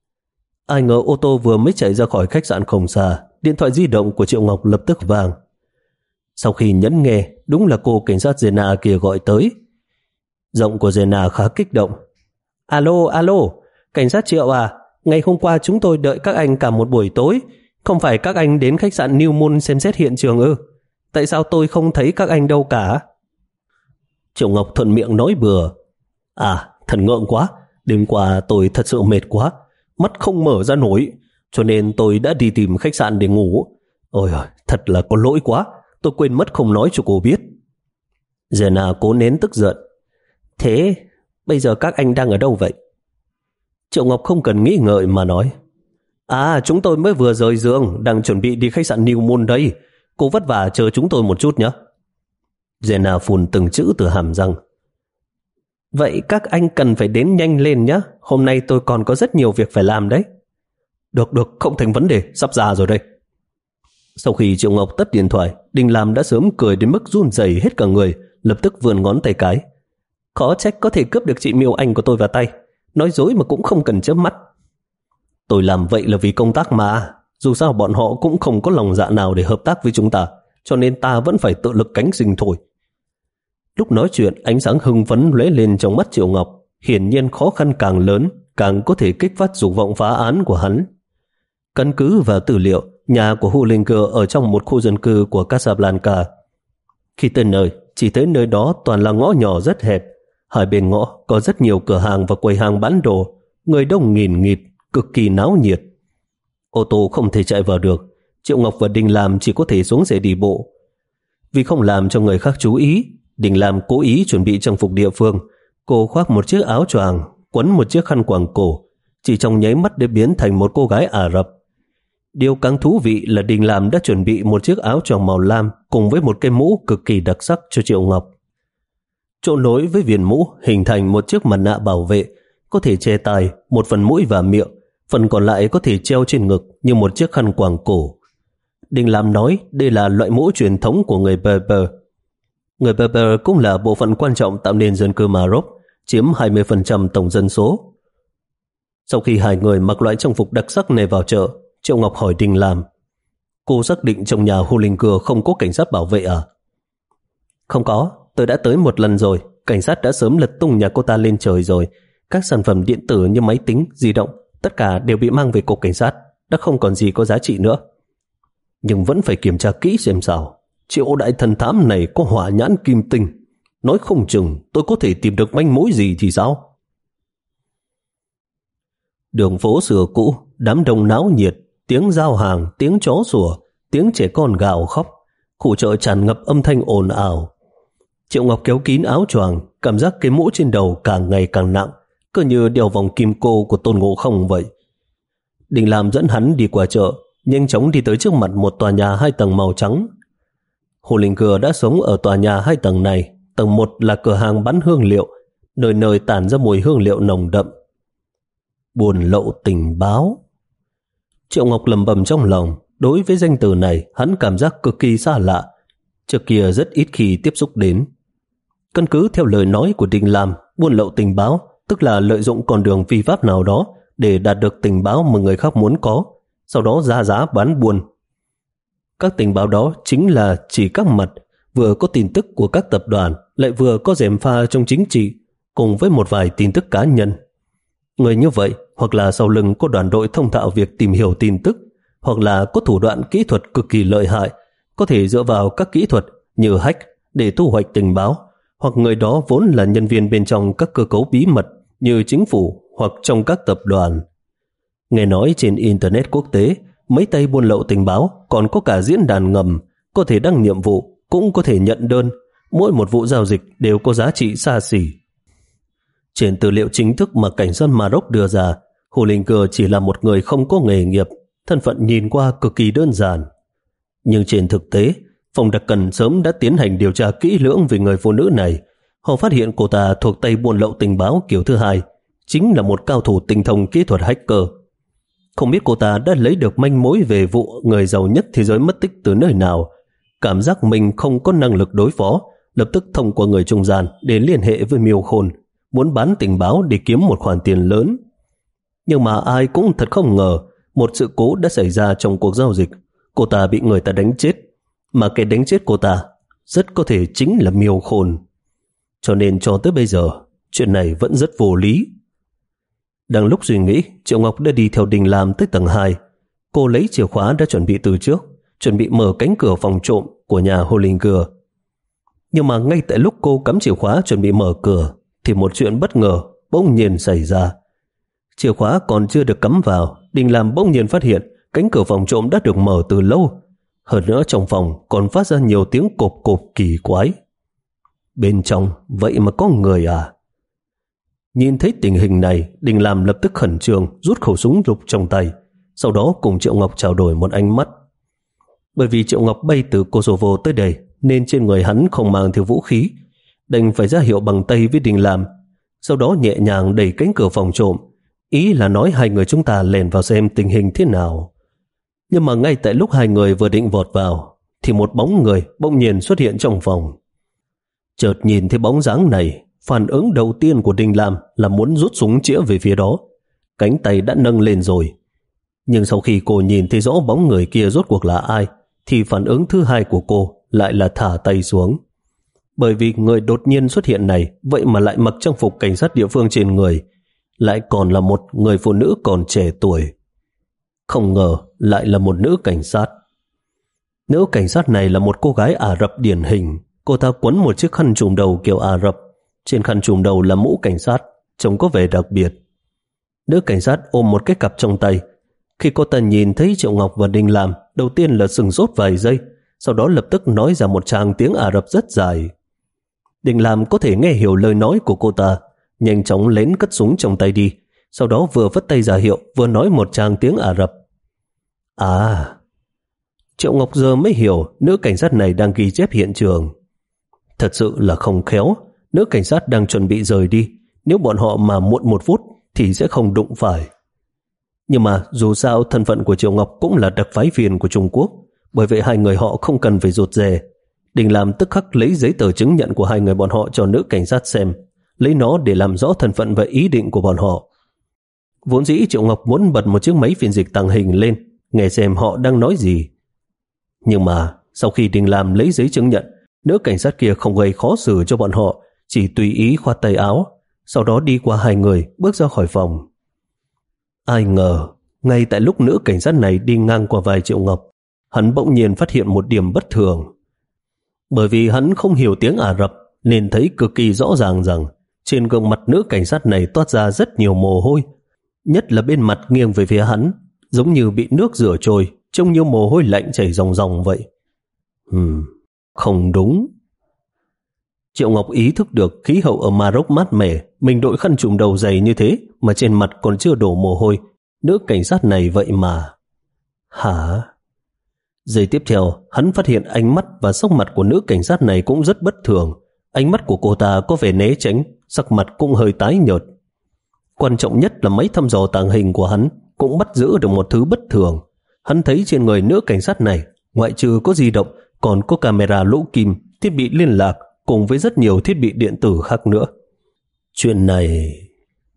Ai ngờ ô tô vừa mới chạy ra khỏi khách sạn không xa, điện thoại di động của Triệu Ngọc lập tức vang. Sau khi nhấn nghe, đúng là cô cảnh sát Zena kia gọi tới. Giọng của Zena khá kích động. Alo, alo, cảnh sát Triệu à, ngày hôm qua chúng tôi đợi các anh cả một buổi tối. Không phải các anh đến khách sạn New Moon xem xét hiện trường ư? Tại sao tôi không thấy các anh đâu cả? Triệu Ngọc thuận miệng nói bừa. À, thật ngượng quá, đêm qua tôi thật sự mệt quá, mắt không mở ra nổi, cho nên tôi đã đi tìm khách sạn để ngủ. Ôi ôi, thật là có lỗi quá, tôi quên mất không nói cho cô biết. Jenna cố nén tức giận. Thế, bây giờ các anh đang ở đâu vậy? Triệu Ngọc không cần nghĩ ngợi mà nói. À, chúng tôi mới vừa rời giường, đang chuẩn bị đi khách sạn New Moon đây. Cô vất vả chờ chúng tôi một chút nhé. Jenna phun từng chữ từ hàm răng. Vậy các anh cần phải đến nhanh lên nhé. Hôm nay tôi còn có rất nhiều việc phải làm đấy. Được, được, không thành vấn đề, sắp ra rồi đây. Sau khi Triệu Ngọc tắt điện thoại, Đinh Lam đã sớm cười đến mức run rẩy hết cả người, lập tức vươn ngón tay cái. Khó trách có thể cướp được chị Miêu Anh của tôi vào tay. Nói dối mà cũng không cần chớp mắt. Tôi làm vậy là vì công tác mà. Dù sao bọn họ cũng không có lòng dạ nào để hợp tác với chúng ta, cho nên ta vẫn phải tự lực cánh sinh thôi. Lúc nói chuyện, ánh sáng hưng phấn lóe lên trong mắt Triệu Ngọc. Hiển nhiên khó khăn càng lớn, càng có thể kích phát dục vọng phá án của hắn. Căn cứ vào tư liệu, nhà của Hollinger ở trong một khu dân cư của Casablanca. Khi tới nơi, chỉ thấy nơi đó toàn là ngõ nhỏ rất hẹp. Hai bên ngõ có rất nhiều cửa hàng và quầy hàng bán đồ, người đông nghìn nghịt, cực kỳ náo nhiệt. Ô tô không thể chạy vào được, Triệu Ngọc và Đinh Lam chỉ có thể xuống xe đi bộ. Vì không làm cho người khác chú ý, Đinh Lam cố ý chuẩn bị trang phục địa phương. Cô khoác một chiếc áo choàng, quấn một chiếc khăn quàng cổ, chỉ trong nháy mắt để biến thành một cô gái Ả Rập. Điều càng thú vị là Đinh Lam đã chuẩn bị một chiếc áo choàng màu lam cùng với một cái mũ cực kỳ đặc sắc cho Triệu Ngọc. Chỗ nối với viền mũ hình thành một chiếc mặt nạ bảo vệ, có thể che tai, một phần mũi và miệng, phần còn lại có thể treo trên ngực như một chiếc khăn quàng cổ. Đinh Lam nói đây là loại mũ truyền thống của người Berber. Người Berber cũng là bộ phận quan trọng tạo nên dân cư Maroc, chiếm hai mươi phần trăm tổng dân số. Sau khi hai người mặc loại trang phục đặc sắc này vào chợ, Triệu Ngọc hỏi Đinh Lam, cô xác định trong nhà Hollinger không có cảnh sát bảo vệ à? Không có, tôi đã tới một lần rồi, cảnh sát đã sớm lật tung nhà cô ta lên trời rồi. Các sản phẩm điện tử như máy tính, di động, tất cả đều bị mang về cục cảnh sát, đã không còn gì có giá trị nữa. Nhưng vẫn phải kiểm tra kỹ xem sao. Triệu đại thần thám này có hỏa nhãn kim tinh, nói không chừng tôi có thể tìm được manh mối gì thì sao? Đường phố xưa cũ, đám đông náo nhiệt, tiếng giao hàng, tiếng chó sủa, tiếng trẻ con gào khóc, khu chợ tràn ngập âm thanh ồn ào. Triệu Ngọc kéo kín áo choàng, cảm giác cái mũ trên đầu càng ngày càng nặng, cứ như đeo vòng kim cô của Tôn Ngộ Không vậy. Đinh Lam dẫn hắn đi qua chợ, nhanh chóng đi tới trước mặt một tòa nhà hai tầng màu trắng. Hollinger đã sống ở tòa nhà hai tầng này. Tầng một là cửa hàng bán hương liệu, nơi nơi tản ra mùi hương liệu nồng đậm. Buôn lậu tình báo. Triệu Ngọc lẩm bẩm trong lòng, đối với danh từ này hắn cảm giác cực kỳ xa lạ, trước kia rất ít khi tiếp xúc đến. Căn cứ theo lời nói của Đinh Lam, buôn lậu tình báo tức là lợi dụng con đường phi pháp nào đó để đạt được tình báo mà người khác muốn có, sau đó ra giá bán buôn. Các tình báo đó chính là chỉ các mặt, vừa có tin tức của các tập đoàn, lại vừa có gièm pha trong chính trị, cùng với một vài tin tức cá nhân. Người như vậy hoặc là sau lưng có đoàn đội thông thạo việc tìm hiểu tin tức, hoặc là có thủ đoạn kỹ thuật cực kỳ lợi hại, có thể dựa vào các kỹ thuật như hack để thu hoạch tình báo, hoặc người đó vốn là nhân viên bên trong các cơ cấu bí mật như chính phủ hoặc trong các tập đoàn. Nghe nói trên Internet quốc tế, mấy tay buôn lậu tình báo còn có cả diễn đàn ngầm, có thể đăng nhiệm vụ, cũng có thể nhận đơn. Mỗi một vụ giao dịch đều có giá trị xa xỉ. Trên tư liệu chính thức mà cảnh sát Maroc đưa ra, Hồ Linh Cơ chỉ là một người không có nghề nghiệp, thân phận nhìn qua cực kỳ đơn giản. Nhưng trên thực tế, phòng đặc cần sớm đã tiến hành điều tra kỹ lưỡng về người phụ nữ này. Họ phát hiện cô ta thuộc tay buôn lậu tình báo kiểu thứ hai, chính là một cao thủ tinh thông kỹ thuật hacker. Không biết cô ta đã lấy được manh mối về vụ người giàu nhất thế giới mất tích từ nơi nào. Cảm giác mình không có năng lực đối phó, lập tức thông qua người trung gian để liên hệ với Miêu Khôn, muốn bán tình báo để kiếm một khoản tiền lớn. Nhưng mà ai cũng thật không ngờ, một sự cố đã xảy ra trong cuộc giao dịch. Cô ta bị người ta đánh chết, mà cái đánh chết cô ta rất có thể chính là Miêu Khôn. Cho nên cho tới bây giờ, chuyện này vẫn rất vô lý. Đang lúc suy nghĩ, Triệu Ngọc đã đi theo Đình Lam tới tầng hai. Cô lấy chìa khóa đã chuẩn bị từ trước, chuẩn bị mở cánh cửa phòng trộm của nhà Hồ Linh Cơ. Nhưng mà ngay tại lúc cô cắm chìa khóa chuẩn bị mở cửa, thì một chuyện bất ngờ bỗng nhiên xảy ra. Chìa khóa còn chưa được cắm vào, Đình Lam bỗng nhiên phát hiện cánh cửa phòng trộm đã được mở từ lâu. Hơn nữa trong phòng còn phát ra nhiều tiếng cộp cộp kỳ quái. Bên trong vậy mà có người à? Nhìn thấy tình hình này, Đình Lam lập tức khẩn trương rút khẩu súng lục trong tay, sau đó cùng Triệu Ngọc trao đổi một ánh mắt. Bởi vì Triệu Ngọc bay từ Kosovo tới đây nên trên người hắn không mang theo vũ khí, đành phải ra hiệu bằng tay với Đình Lam, sau đó nhẹ nhàng đẩy cánh cửa phòng trộm, ý là nói hai người chúng ta lèn vào xem tình hình thế nào. Nhưng mà ngay tại lúc hai người vừa định vọt vào, thì một bóng người bỗng nhiên xuất hiện trong phòng. Chợt nhìn thấy bóng dáng này, phản ứng đầu tiên của Đình Lam là muốn rút súng chĩa về phía đó. Cánh tay đã nâng lên rồi. Nhưng sau khi cô nhìn thấy rõ bóng người kia rốt cuộc là ai, thì phản ứng thứ hai của cô lại là thả tay xuống. Bởi vì người đột nhiên xuất hiện này vậy mà lại mặc trang phục cảnh sát địa phương trên người, lại còn là một người phụ nữ còn trẻ tuổi. Không ngờ lại là một nữ cảnh sát. Nữ cảnh sát này là một cô gái Ả Rập điển hình. Cô ta quấn một chiếc khăn trùm đầu kiểu Ả Rập, trên khăn trùm đầu là mũ cảnh sát, trông có vẻ đặc biệt. Nữ cảnh sát ôm một cái cặp trong tay. Khi cô ta nhìn thấy Triệu Ngọc và Đình Lam, đầu tiên là sừng sốt vài giây, sau đó lập tức nói ra một tràng tiếng Ả Rập rất dài. Đình Lam có thể nghe hiểu lời nói của cô ta, nhanh chóng lén cất súng trong tay đi, sau đó vừa vất tay ra hiệu vừa nói một tràng tiếng Ả Rập. À, Triệu Ngọc giờ mới hiểu nữ cảnh sát này đang ghi chép hiện trường. Thật sự là không khéo, nữ cảnh sát đang chuẩn bị rời đi, nếu bọn họ mà muộn một phút thì sẽ không đụng phải. Nhưng mà dù sao thân phận của Triệu Ngọc cũng là đặc phái viên của Trung Quốc, bởi vậy hai người họ không cần phải rụt rè. Đình Lam tức khắc lấy giấy tờ chứng nhận của hai người bọn họ cho nữ cảnh sát xem, lấy nó để làm rõ thân phận và ý định của bọn họ. Vốn dĩ Triệu Ngọc muốn bật một chiếc máy phiên dịch tàng hình lên, nghe xem họ đang nói gì. Nhưng mà sau khi Đình Lam lấy giấy chứng nhận, nữ cảnh sát kia không gây khó xử cho bọn họ, chỉ tùy ý khoát tay áo, sau đó đi qua hai người bước ra khỏi phòng. Ai ngờ, ngay tại lúc nữ cảnh sát này đi ngang qua vai Triệu Ngọc, hắn bỗng nhiên phát hiện một điểm bất thường. Bởi vì hắn không hiểu tiếng Ả Rập nên thấy cực kỳ rõ ràng rằng trên gương mặt nữ cảnh sát này toát ra rất nhiều mồ hôi, nhất là bên mặt nghiêng về phía hắn, giống như bị nước rửa trôi, trông như mồ hôi lạnh chảy ròng ròng vậy. Ừm, không đúng. Triệu Ngọc ý thức được khí hậu ở Maroc mát mẻ, mình đội khăn trùm đầu dày như thế mà trên mặt còn chưa đổ mồ hôi, nữ cảnh sát này vậy mà. Hả? Giây tiếp theo, hắn phát hiện ánh mắt và sắc mặt của nữ cảnh sát này cũng rất bất thường. Ánh mắt của cô ta có vẻ né tránh, sắc mặt cũng hơi tái nhợt. Quan trọng nhất là máy thăm dò tàng hình của hắn cũng bắt giữ được một thứ bất thường. Hắn thấy trên người nữ cảnh sát này, ngoại trừ có di động, còn có camera lỗ kim, thiết bị liên lạc cùng với rất nhiều thiết bị điện tử khác nữa. Chuyện này...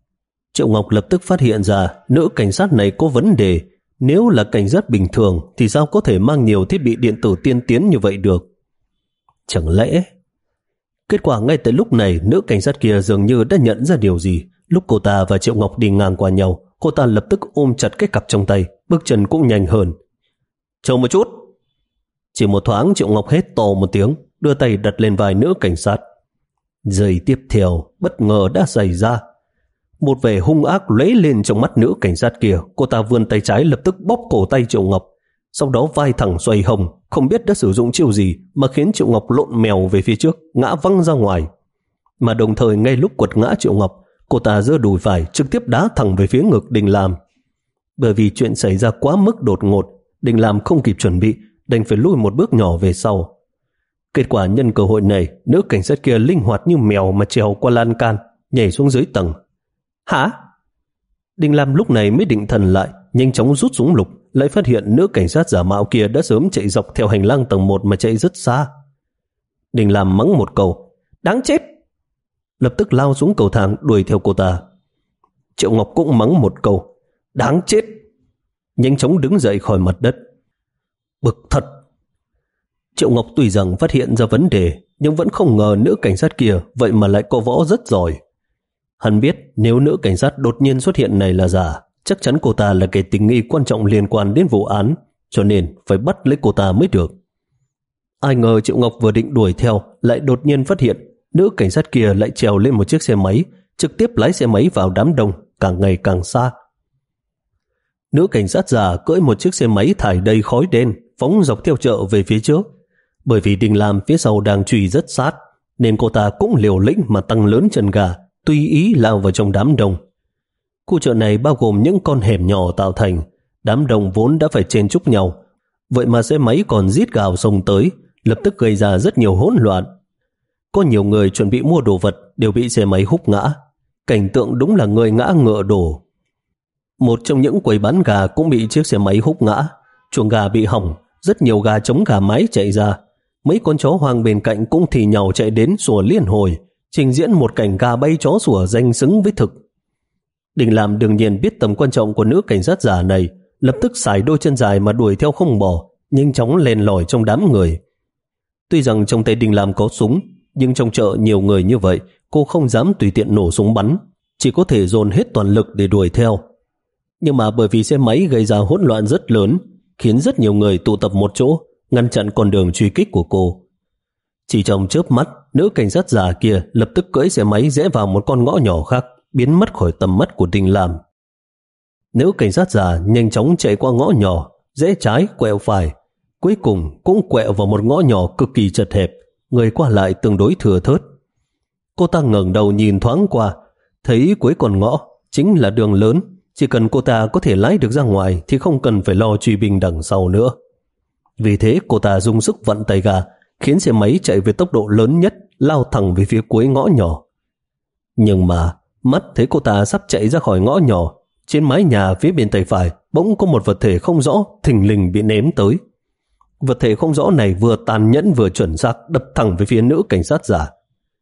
Triệu Ngọc lập tức phát hiện ra nữ cảnh sát này có vấn đề. Nếu là cảnh sát bình thường thì sao có thể mang nhiều thiết bị điện tử tiên tiến như vậy được? Chẳng lẽ... Kết quả ngay tại lúc này, nữ cảnh sát kia dường như đã nhận ra điều gì. Lúc cô ta và Triệu Ngọc đi ngang qua nhau, cô ta lập tức ôm chặt cái cặp trong tay, bước chân cũng nhanh hơn. Chờ một chút. Chỉ một thoáng, Triệu Ngọc hét to một tiếng, đưa tay đặt lên vai nữ cảnh sát. Giây tiếp theo, bất ngờ đã xảy ra. Một vẻ hung ác lóe lên trong mắt nữ cảnh sát kia. Cô ta vươn tay trái lập tức bóp cổ tay Triệu Ngọc, sau đó vai thẳng xoay hông, không biết đã sử dụng chiêu gì mà khiến Triệu Ngọc lộn mèo về phía trước, ngã văng ra ngoài. Mà đồng thời ngay lúc quật ngã Triệu Ngọc, cô ta giơ đùi phải trực tiếp đá thẳng về phía ngực Đình Lam. Bởi vì chuyện xảy ra quá mức đột ngột, Đình Lam không kịp chuẩn bị, đành phải lùi một bước nhỏ về sau. Kết quả nhân cơ hội này, nữ cảnh sát kia linh hoạt như mèo mà trèo qua lan can, nhảy xuống dưới tầng. Hả? Đình Lam lúc này mới định thần lại, nhanh chóng rút súng lục, lại phát hiện nữ cảnh sát giả mạo kia đã sớm chạy dọc theo hành lang tầng một mà chạy rất xa. Đình Lam mắng một câu, đáng chết, lập tức lao xuống cầu thang đuổi theo cô ta. Triệu Ngọc cũng mắng một câu, đáng chết, nhanh chóng đứng dậy khỏi mặt đất. Bực thật. Triệu Ngọc tuy rằng phát hiện ra vấn đề, nhưng vẫn không ngờ nữ cảnh sát kia vậy mà lại có võ rất giỏi. Hắn biết nếu nữ cảnh sát đột nhiên xuất hiện này là giả, chắc chắn cô ta là kẻ tình nghi quan trọng liên quan đến vụ án, cho nên phải bắt lấy cô ta mới được. Ai ngờ Triệu Ngọc vừa định đuổi theo, lại đột nhiên phát hiện nữ cảnh sát kia lại trèo lên một chiếc xe máy, trực tiếp lái xe máy vào đám đông, càng ngày càng xa. Nữ cảnh sát già cưỡi một chiếc xe máy thải đầy khói đen, phóng dọc theo chợ về phía trước. Bởi vì Đình Lam phía sau đang truy rất sát, nên cô ta cũng liều lĩnh mà tăng lớn chân gà, tùy ý lao vào trong đám đông. Khu chợ này bao gồm những con hẻm nhỏ tạo thành, đám đông vốn đã phải chen chúc nhau, vậy mà xe máy còn rít gào xông tới, lập tức gây ra rất nhiều hỗn loạn. Có nhiều người chuẩn bị mua đồ vật đều bị xe máy húc ngã, cảnh tượng đúng là người ngã ngựa đổ. Một trong những quầy bán gà cũng bị chiếc xe máy húc ngã, chuồng gà bị hỏng, rất nhiều gà trống gà mái chạy ra. Mấy con chó hoang bên cạnh cũng thì nhau chạy đến sủa liên hồi, trình diễn một cảnh gà bay chó sủa danh xứng với thực. Đình Lam đương nhiên biết tầm quan trọng của nữ cảnh sát giả này, lập tức xài đôi chân dài mà đuổi theo không bỏ, nhanh chóng len lỏi trong đám người. Tuy rằng trong tay Đình Lam có súng, nhưng trong chợ nhiều người như vậy, cô không dám tùy tiện nổ súng bắn, chỉ có thể dồn hết toàn lực để đuổi theo. Nhưng mà bởi vì xe máy gây ra hỗn loạn rất lớn, khiến rất nhiều người tụ tập một chỗ, ngăn chặn con đường truy kích của cô. Chỉ trong chớp mắt, nữ cảnh sát già kia lập tức cưỡi xe máy rẽ vào một con ngõ nhỏ khác, biến mất khỏi tầm mắt của Đình Lam. Nữ cảnh sát già nhanh chóng chạy qua ngõ nhỏ, rẽ trái quẹo phải, cuối cùng cũng quẹo vào một ngõ nhỏ cực kỳ chật hẹp, người qua lại tương đối thừa thớt. Cô ta ngẩng đầu nhìn thoáng qua, thấy cuối con ngõ chính là đường lớn, chỉ cần cô ta có thể lái được ra ngoài thì không cần phải lo truy binh đằng sau nữa. Vì thế cô ta dùng sức vặn tay ga, khiến xe máy chạy với tốc độ lớn nhất, lao thẳng về phía cuối ngõ nhỏ. Nhưng mà mắt thấy cô ta sắp chạy ra khỏi ngõ nhỏ, trên mái nhà phía bên tay phải bỗng có một vật thể không rõ thình lình bị ném tới. Vật thể không rõ này vừa tàn nhẫn vừa chuẩn xác đập thẳng về phía nữ cảnh sát giả.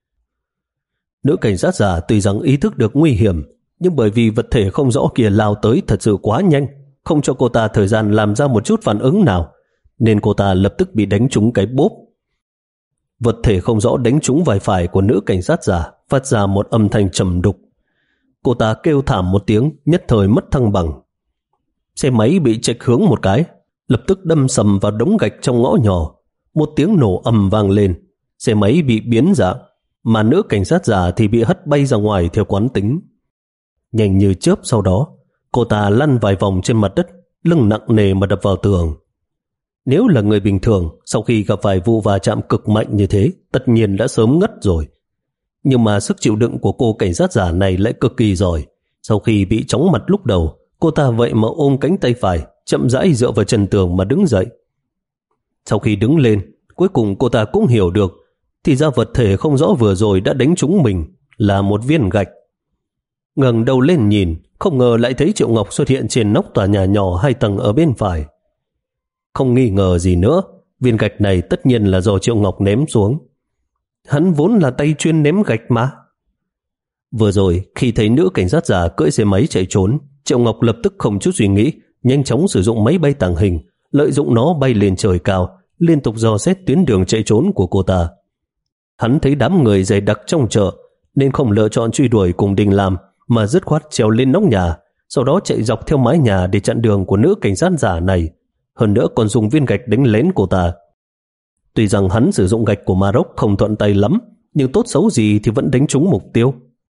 Nữ cảnh sát giả tuy rằng ý thức được nguy hiểm, nhưng bởi vì vật thể không rõ kia lao tới thật sự quá nhanh, không cho cô ta thời gian làm ra một chút phản ứng nào, nên cô ta lập tức bị đánh trúng cái bốp. Vật thể không rõ đánh trúng vai phải của nữ cảnh sát giả, phát ra một âm thanh trầm đục. Cô ta kêu thảm một tiếng, nhất thời mất thăng bằng. Xe máy bị chệch hướng một cái, lập tức đâm sầm vào đống gạch trong ngõ nhỏ. Một tiếng nổ ầm vang lên, xe máy bị biến dạng, mà nữ cảnh sát giả thì bị hất bay ra ngoài theo quán tính. Nhanh như chớp sau đó, cô ta lăn vài vòng trên mặt đất, lưng nặng nề mà đập vào tường. Nếu là người bình thường, sau khi gặp phải vụ va chạm cực mạnh như thế, tất nhiên đã sớm ngất rồi. Nhưng mà sức chịu đựng của cô cảnh sát giả này lại cực kỳ giỏi. Sau khi bị chóng mặt lúc đầu, cô ta vậy mà ôm cánh tay phải, chậm rãi dựa vào chân tường mà đứng dậy. Sau khi đứng lên, cuối cùng cô ta cũng hiểu được, thì ra vật thể không rõ vừa rồi đã đánh trúng mình là một viên gạch. Ngẩng đầu lên nhìn, không ngờ lại thấy Triệu Ngọc xuất hiện trên nóc tòa nhà nhỏ hai tầng ở bên phải. Không nghi ngờ gì nữa, viên gạch này tất nhiên là do Triệu Ngọc ném xuống. Hắn vốn là tay chuyên ném gạch mà. Vừa rồi khi thấy nữ cảnh sát già cưỡi xe máy chạy trốn, Triệu Ngọc lập tức không chút suy nghĩ, nhanh chóng sử dụng máy bay tàng hình, lợi dụng nó bay lên trời cao, liên tục dò xét tuyến đường chạy trốn của cô ta. Hắn thấy đám người dày đặc trong chợ nên không lựa chọn truy đuổi cùng Đình Lam, mà dứt khoát trèo lên nóc nhà, sau đó chạy dọc theo mái nhà để chặn đường của nữ cảnh sát giả này, hơn nữa còn dùng viên gạch đánh lén cô ta. Tuy rằng hắn sử dụng gạch của Maroc không thuận tay lắm, nhưng tốt xấu gì thì vẫn đánh trúng mục tiêu.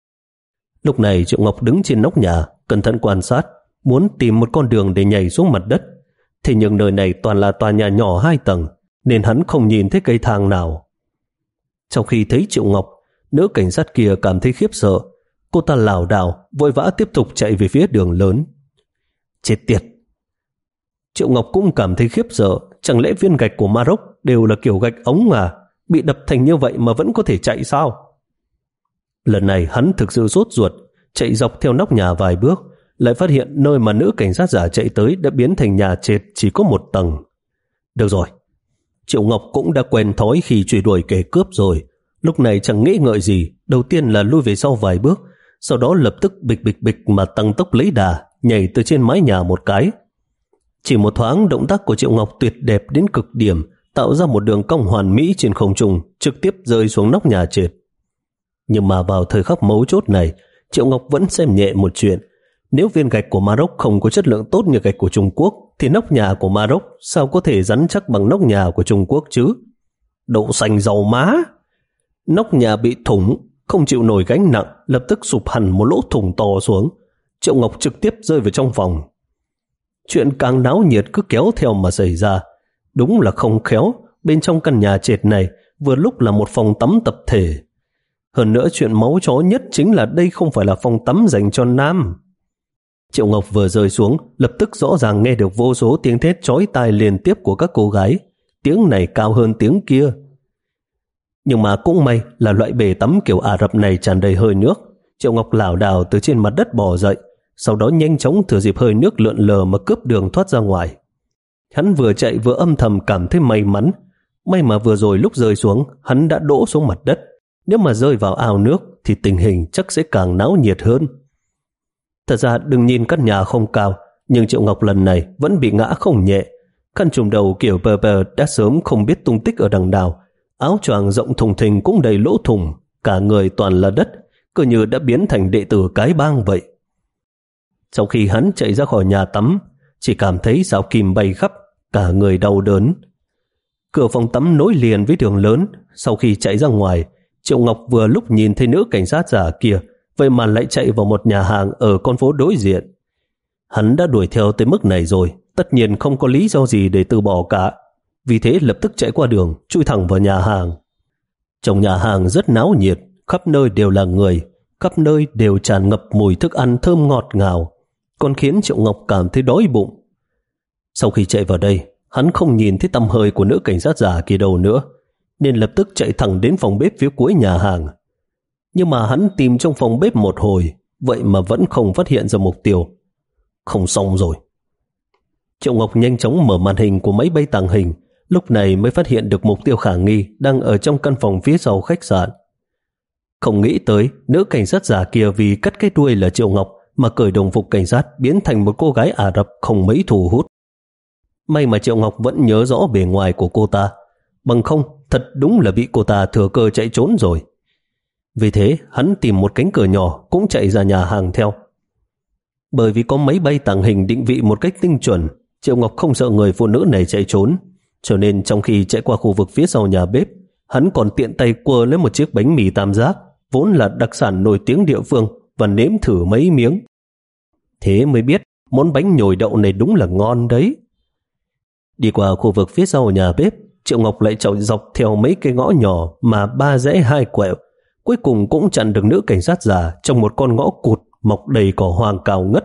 Lúc này Triệu Ngọc đứng trên nóc nhà, cẩn thận quan sát, muốn tìm một con đường để nhảy xuống mặt đất. Thế nhưng nơi này toàn là tòa nhà nhỏ hai tầng, nên hắn không nhìn thấy cây thang nào. Sau khi thấy Triệu Ngọc, nữ cảnh sát kia cảm thấy khiếp sợ. Cô ta lảo đảo, vội vã tiếp tục chạy về phía đường lớn. Chết tiệt! Triệu Ngọc cũng cảm thấy khiếp sợ. Chẳng lẽ viên gạch của Maroc đều là kiểu gạch ống à? Bị đập thành như vậy mà vẫn có thể chạy sao? Lần này hắn thực sự sốt ruột, chạy dọc theo nóc nhà vài bước, lại phát hiện nơi mà nữ cảnh sát giả chạy tới đã biến thành nhà trệt chỉ có một tầng. Được rồi, Triệu Ngọc cũng đã quen thói khi truy đuổi kẻ cướp rồi. Lúc này chẳng nghĩ ngợi gì, đầu tiên là lui về sau vài bước, sau đó lập tức bịch bịch bịch mà tăng tốc lấy đà, nhảy từ trên mái nhà một cái. Chỉ một thoáng, động tác của Triệu Ngọc tuyệt đẹp đến cực điểm, tạo ra một đường cong hoàn mỹ trên không trung, trực tiếp rơi xuống nóc nhà trệt. Nhưng mà vào thời khắc mấu chốt này, Triệu Ngọc vẫn xem nhẹ một chuyện. Nếu viên gạch của Maroc không có chất lượng tốt như gạch của Trung Quốc, thì nóc nhà của Maroc sao có thể rắn chắc bằng nóc nhà của Trung Quốc chứ? Đậu xanh dầu má! Nóc nhà bị thủng, không chịu nổi gánh nặng, lập tức sụp hẳn một lỗ thủng to xuống. Triệu Ngọc trực tiếp rơi vào trong phòng. Chuyện càng náo nhiệt cứ kéo theo mà xảy ra. Đúng là không khéo, bên trong căn nhà trệt này vừa lúc là một phòng tắm tập thể. Hơn nữa chuyện máu chó nhất chính là đây không phải là phòng tắm dành cho nam. Triệu Ngọc vừa rơi xuống, lập tức rõ ràng nghe được vô số tiếng thét chói tai liên tiếp của các cô gái. Tiếng này cao hơn tiếng kia. Nhưng mà cũng may là loại bể tắm kiểu Ả Rập này tràn đầy hơi nước. Triệu Ngọc lảo đảo từ trên mặt đất bò dậy, sau đó nhanh chóng thừa dịp hơi nước lượn lờ mà cướp đường thoát ra ngoài. Hắn vừa chạy vừa âm thầm cảm thấy may mắn. May mà vừa rồi lúc rơi xuống, hắn đã đỗ xuống mặt đất. Nếu mà rơi vào ao nước thì tình hình chắc sẽ càng náo nhiệt hơn. Thật ra đừng nhìn căn nhà không cao, nhưng Triệu Ngọc lần này vẫn bị ngã không nhẹ. Khăn trùm đầu kiểu bờ bờ đã sớm không biết tung tích ở đằng nào. Áo choàng rộng thùng thình cũng đầy lỗ thủng, cả người toàn là đất, cứ như đã biến thành đệ tử cái bang vậy. Sau khi hắn chạy ra khỏi nhà tắm, chỉ cảm thấy dao kim bay khắp, cả người đau đớn. Cửa phòng tắm nối liền với đường lớn. Sau khi chạy ra ngoài, Triệu Ngọc vừa lúc nhìn thấy nữ cảnh sát giả kia, vậy mà lại chạy vào một nhà hàng ở con phố đối diện. Hắn đã đuổi theo tới mức này rồi, tất nhiên không có lý do gì để từ bỏ cả. Vì thế lập tức chạy qua đường, chui thẳng vào nhà hàng. Trong nhà hàng rất náo nhiệt, khắp nơi đều là người, khắp nơi đều tràn ngập mùi thức ăn thơm ngọt ngào, còn khiến Triệu Ngọc cảm thấy đói bụng. Sau khi chạy vào đây, hắn không nhìn thấy tăm hơi của nữ cảnh sát giả kia đâu nữa, nên lập tức chạy thẳng đến phòng bếp phía cuối nhà hàng. Nhưng mà hắn tìm trong phòng bếp một hồi, vậy mà vẫn không phát hiện ra mục tiêu. Không xong rồi. Triệu Ngọc nhanh chóng mở màn hình của máy bay tàng hình, lúc này mới phát hiện được mục tiêu khả nghi đang ở trong căn phòng phía sau khách sạn. Không nghĩ tới, nữ cảnh sát giả kia vì cắt cái đuôi là Triệu Ngọc mà cởi đồng phục cảnh sát biến thành một cô gái Ả Rập không mấy thu hút. May mà Triệu Ngọc vẫn nhớ rõ bề ngoài của cô ta, bằng không thật đúng là bị cô ta thừa cơ chạy trốn rồi. Vì thế hắn tìm một cánh cửa nhỏ cũng chạy ra nhà hàng theo. Bởi vì có máy bay tàng hình định vị một cách tinh chuẩn, Triệu Ngọc không sợ người phụ nữ này chạy trốn, cho nên trong khi chạy qua khu vực phía sau nhà bếp, hắn còn tiện tay quơ lấy một chiếc bánh mì tam giác, vốn là đặc sản nổi tiếng địa phương, và nếm thử mấy miếng. Thế mới biết món bánh nhồi đậu này đúng là ngon đấy. Đi qua khu vực phía sau nhà bếp, Triệu Ngọc lại chạy dọc theo mấy cái ngõ nhỏ mà ba rẽ hai quẹo, cuối cùng cũng chặn được nữ cảnh sát già trong một con ngõ cụt mọc đầy cỏ hoang cao ngất.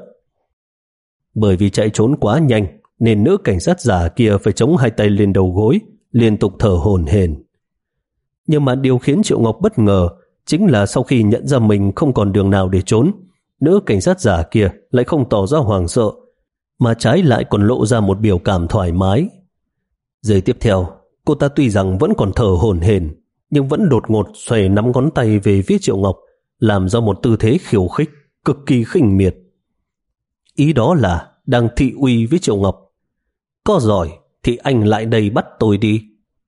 Bởi vì chạy trốn quá nhanh nên nữ cảnh sát già kia phải chống hai tay lên đầu gối, liên tục thở hổn hển. Nhưng mà điều khiến Triệu Ngọc bất ngờ chính là sau khi nhận ra mình không còn đường nào để trốn, nữ cảnh sát giả kia lại không tỏ ra hoảng sợ, mà trái lại còn lộ ra một biểu cảm thoải mái. Giây tiếp theo, cô ta tuy rằng vẫn còn thở hổn hển, nhưng vẫn đột ngột xoay nắm ngón tay về phía Triệu Ngọc, làm ra một tư thế khiêu khích cực kỳ khinh miệt. Ý đó là đang thị uy với Triệu Ngọc. Có giỏi thì anh lại đây bắt tôi đi.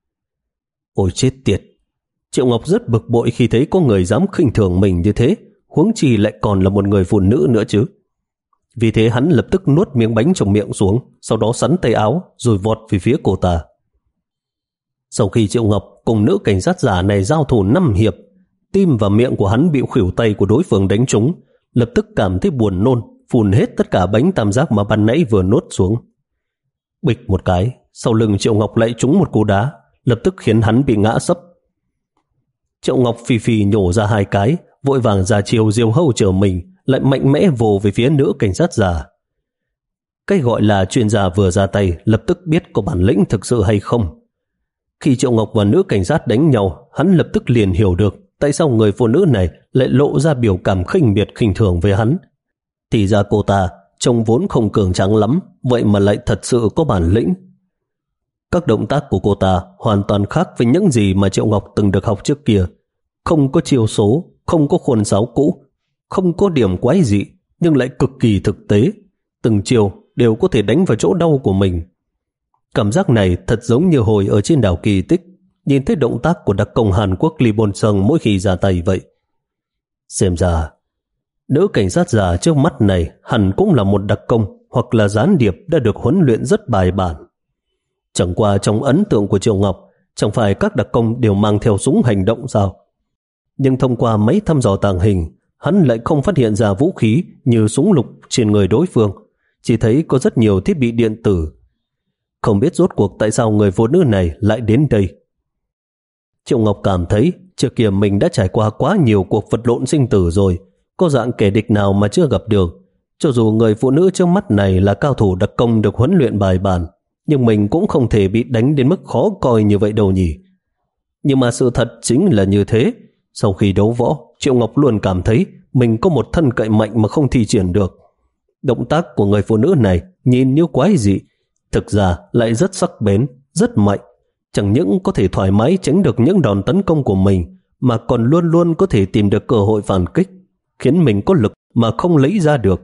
Ôi chết tiệt! Triệu Ngọc rất bực bội khi thấy có người dám khinh thường mình như thế, huống chi lại còn là một người phụ nữ nữa chứ. Vì thế hắn lập tức nuốt miếng bánh trong miệng xuống, sau đó sắn tay áo rồi vọt về phía cô ta. Sau khi Triệu Ngọc cùng nữ cảnh sát giả này giao thủ năm hiệp, tim và miệng của hắn bị khuỷu tay của đối phương đánh trúng, lập tức cảm thấy buồn nôn, phun hết tất cả bánh tam giác mà ban nãy vừa nuốt xuống. Bịch một cái, sau lưng Triệu Ngọc lại trúng một cú đá, lập tức khiến hắn bị ngã sấp. Triệu Ngọc phì phì nhổ ra hai cái, vội vàng ra chiều diều hâu chờ mình, lại mạnh mẽ vồ về phía nữ cảnh sát giả. Cái gọi là chuyên gia vừa ra tay lập tức biết có bản lĩnh thực sự hay không. Khi Triệu Ngọc và nữ cảnh sát đánh nhau, hắn lập tức liền hiểu được tại sao người phụ nữ này lại lộ ra biểu cảm khinh miệt khinh thường với hắn. Thì ra cô ta trông vốn không cường tráng lắm, vậy mà lại thật sự có bản lĩnh. Các động tác của cô ta hoàn toàn khác với những gì mà Triệu Ngọc từng được học trước kia. Không có chiêu số, không có khuôn sáo cũ, không có điểm quái dị, nhưng lại cực kỳ thực tế. Từng chiêu đều có thể đánh vào chỗ đau của mình. Cảm giác này thật giống như hồi ở trên đảo Kỳ Tích, nhìn thấy động tác của đặc công Hàn Quốc Lee Bôn Sung mỗi khi ra tay vậy. Xem ra, nữ cảnh sát già trước mắt này hẳn cũng là một đặc công hoặc là gián điệp đã được huấn luyện rất bài bản. Chẳng qua trong ấn tượng của Triệu Ngọc, chẳng phải các đặc công đều mang theo súng hành động sao? Nhưng thông qua mấy thăm dò tàng hình, hắn lại không phát hiện ra vũ khí như súng lục trên người đối phương, chỉ thấy có rất nhiều thiết bị điện tử. Không biết rốt cuộc tại sao người phụ nữ này lại đến đây. Triệu Ngọc cảm thấy trước kia mình đã trải qua quá nhiều cuộc vật lộn sinh tử rồi, có dạng kẻ địch nào mà chưa gặp được. Cho dù người phụ nữ trước mắt này là cao thủ đặc công được huấn luyện bài bản, nhưng mình cũng không thể bị đánh đến mức khó coi như vậy đâu nhỉ. Nhưng mà sự thật chính là như thế. Sau khi đấu võ, Triệu Ngọc luôn cảm thấy mình có một thân cậy mạnh mà không thi triển được. Động tác của người phụ nữ này nhìn như quái dị, thực ra lại rất sắc bén, rất mạnh. Chẳng những có thể thoải mái tránh được những đòn tấn công của mình, mà còn luôn luôn có thể tìm được cơ hội phản kích, khiến mình có lực mà không lấy ra được.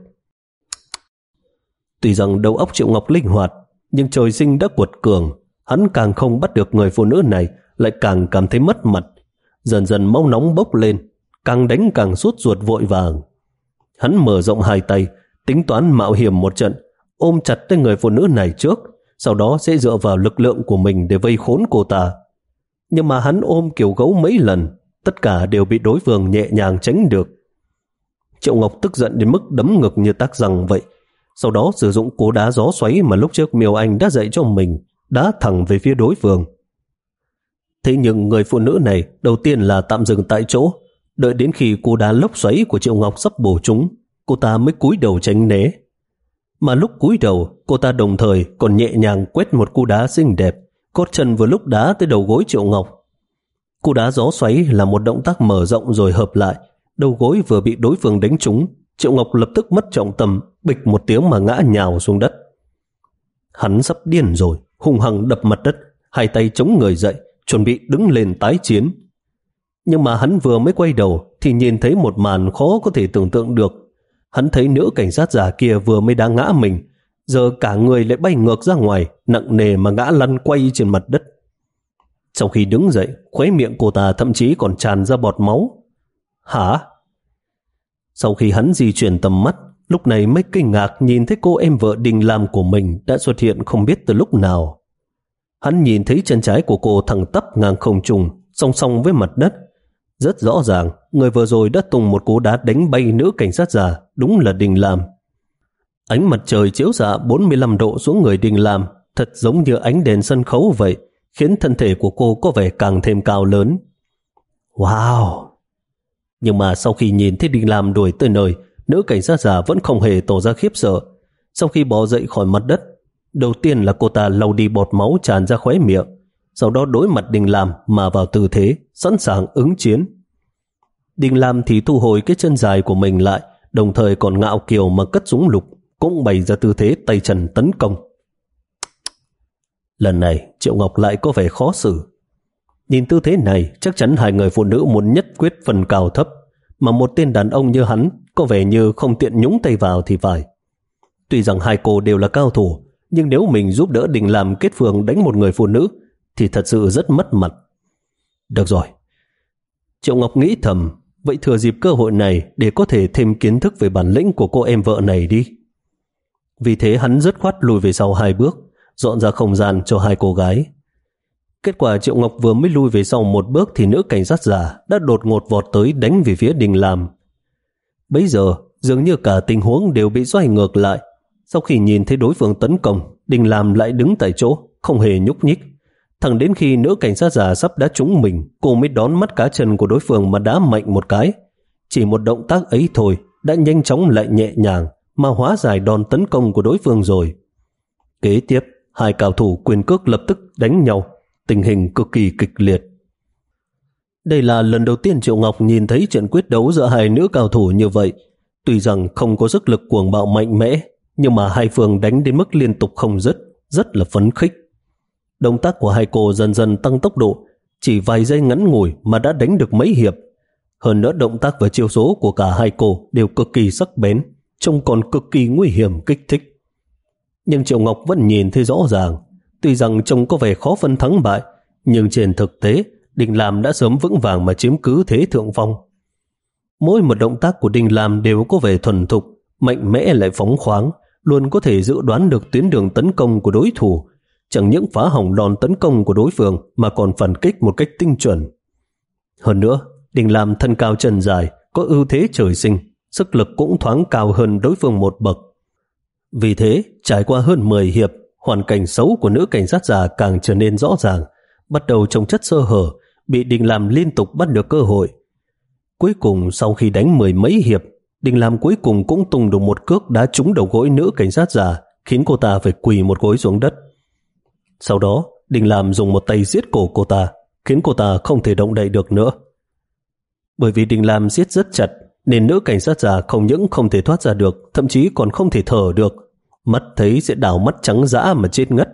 Tuy rằng đầu óc Triệu Ngọc linh hoạt, nhưng trời sinh đã quật cường, hắn càng không bắt được người phụ nữ này, lại càng cảm thấy mất mặt. Dần dần máu nóng bốc lên, càng đánh càng sốt ruột vội vàng. Hắn mở rộng hai tay, tính toán mạo hiểm một trận, ôm chặt tới người phụ nữ này trước, sau đó sẽ dựa vào lực lượng của mình để vây khốn cô ta. Nhưng mà hắn ôm kiểu gấu mấy lần, tất cả đều bị đối phương nhẹ nhàng tránh được. Triệu Ngọc tức giận đến mức đấm ngực như tắc răng vậy, sau đó sử dụng cú đá gió xoáy mà lúc trước Miêu Anh đã dạy cho mình, đá thẳng về phía đối phương. Thế nhưng người phụ nữ này đầu tiên là tạm dừng tại chỗ, đợi đến khi cú đá lốc xoáy của Triệu Ngọc sắp bổ trúng, cô ta mới cúi đầu tránh né. Mà lúc cúi đầu, cô ta đồng thời còn nhẹ nhàng quét một cú đá xinh đẹp, cốt chân vừa lúc đá tới đầu gối Triệu Ngọc. Cú đá gió xoáy là một động tác mở rộng rồi hợp lại, đầu gối vừa bị đối phương đánh trúng, Triệu Ngọc lập tức mất trọng tâm, bịch một tiếng mà ngã nhào xuống đất. Hắn sắp điên rồi, hung hăng đập mặt đất, hai tay chống người dậy, chuẩn bị đứng lên tái chiến. Nhưng mà hắn vừa mới quay đầu thì nhìn thấy một màn khó có thể tưởng tượng được. Hắn thấy nữ cảnh sát già kia vừa mới đá ngã mình, giờ cả người lại bay ngược ra ngoài, nặng nề mà ngã lăn quay trên mặt đất. Sau khi đứng dậy, khóe miệng cô ta thậm chí còn tràn ra bọt máu. Hả? Sau khi hắn di chuyển tầm mắt, lúc này mới kinh ngạc nhìn thấy cô em vợ Đình Lam của mình đã xuất hiện không biết từ lúc nào. Hắn nhìn thấy chân trái của cô thẳng tắp ngang không trung, song song với mặt đất. Rất rõ ràng, người vừa rồi đã tung một cú đá đánh bay nữ cảnh sát già, đúng là Đình Lam. Ánh mặt trời chiếu xạ bốn mươi lăm độ xuống người Đình Lam, thật giống như ánh đèn sân khấu vậy, khiến thân thể của cô có vẻ càng thêm cao lớn. Wow! Nhưng mà sau khi nhìn thấy Đình Lam đuổi tới nơi, nữ cảnh sát già vẫn không hề tỏ ra khiếp sợ. Sau khi bò dậy khỏi mặt đất, đầu tiên là cô ta lau đi bọt máu tràn ra khóe miệng, sau đó đối mặt Đình Lam mà vào tư thế sẵn sàng ứng chiến. Đình Lam thì thu hồi cái chân dài của mình lại, đồng thời còn ngạo kiều mà cất súng lục, cũng bày ra tư thế tay chân tấn công. Lần này Triệu Ngọc lại có vẻ khó xử. Nhìn tư thế này, chắc chắn hai người phụ nữ muốn nhất quyết phần cao thấp, mà một tên đàn ông như hắn có vẻ như không tiện nhúng tay vào thì phải. Tuy rằng hai cô đều là cao thủ, nhưng nếu mình giúp đỡ Đình Lam kết phường đánh một người phụ nữ thì thật sự rất mất mặt. Được rồi. Triệu Ngọc nghĩ thầm, vậy thừa dịp cơ hội này để có thể thêm kiến thức về bản lĩnh của cô em vợ này đi. Vì thế hắn dứt khoát lùi về sau hai bước, dọn ra không gian cho hai cô gái. Kết quả Triệu Ngọc vừa mới lui về sau một bước thì nữ cảnh sát già đã đột ngột vọt tới đánh về phía Đình Lam. Bấy giờ dường như cả tình huống đều bị xoay ngược lại. Sau khi nhìn thấy đối phương tấn công, Đình Lam lại đứng tại chỗ, không hề nhúc nhích. Thẳng đến khi nữ cảnh sát già sắp đá trúng mình, cô mới đón mắt cá chân của đối phương mà đá mạnh một cái. Chỉ một động tác ấy thôi đã nhanh chóng lại nhẹ nhàng mà hóa giải đòn tấn công của đối phương rồi. Kế tiếp, hai cao thủ quyền cước lập tức đánh nhau, tình hình cực kỳ kịch liệt. Đây là lần đầu tiên Triệu Ngọc nhìn thấy trận quyết đấu giữa hai nữ cao thủ như vậy. Tuy rằng không có sức lực cuồng bạo mạnh mẽ, nhưng mà hai phương đánh đến mức liên tục không dứt, rất là phấn khích. Động tác của hai cô dần dần tăng tốc độ, chỉ vài giây ngắn ngủi mà đã đánh được mấy hiệp. Hơn nữa động tác và chiêu số của cả hai cô đều cực kỳ sắc bén, trông còn cực kỳ nguy hiểm kích thích. Nhưng Triệu Ngọc vẫn nhìn thấy rõ ràng, tuy rằng trông có vẻ khó phân thắng bại, nhưng trên thực tế Đình Lam đã sớm vững vàng mà chiếm cứ thế thượng phong. Mỗi một động tác của Đình Lam đều có vẻ thuần thục, mạnh mẽ lại phóng khoáng, luôn có thể dự đoán được tuyến đường tấn công của đối thủ, chẳng những phá hỏng đòn tấn công của đối phương mà còn phản kích một cách tinh chuẩn. Hơn nữa, Đình Lam thân cao chân dài, có ưu thế trời sinh, sức lực cũng thoáng cao hơn đối phương một bậc. Vì thế, trải qua hơn mười hiệp, hoàn cảnh xấu của nữ cảnh sát già càng trở nên rõ ràng, bắt đầu trồng chất sơ hở, bị Đình Lam liên tục bắt được cơ hội. Cuối cùng sau khi đánh mười mấy hiệp, Đình Lam cuối cùng cũng tung được một cước đá trúng đầu gối nữ cảnh sát già, khiến cô ta phải quỳ một gối xuống đất. Sau đó, Đình Lam dùng một tay giết cổ cô ta, khiến cô ta không thể động đậy được nữa. Bởi vì Đình Lam giết rất chặt, nên nữ cảnh sát già không những không thể thoát ra được, thậm chí còn không thể thở được. Mắt thấy sẽ đảo mắt trắng dã mà chết ngất.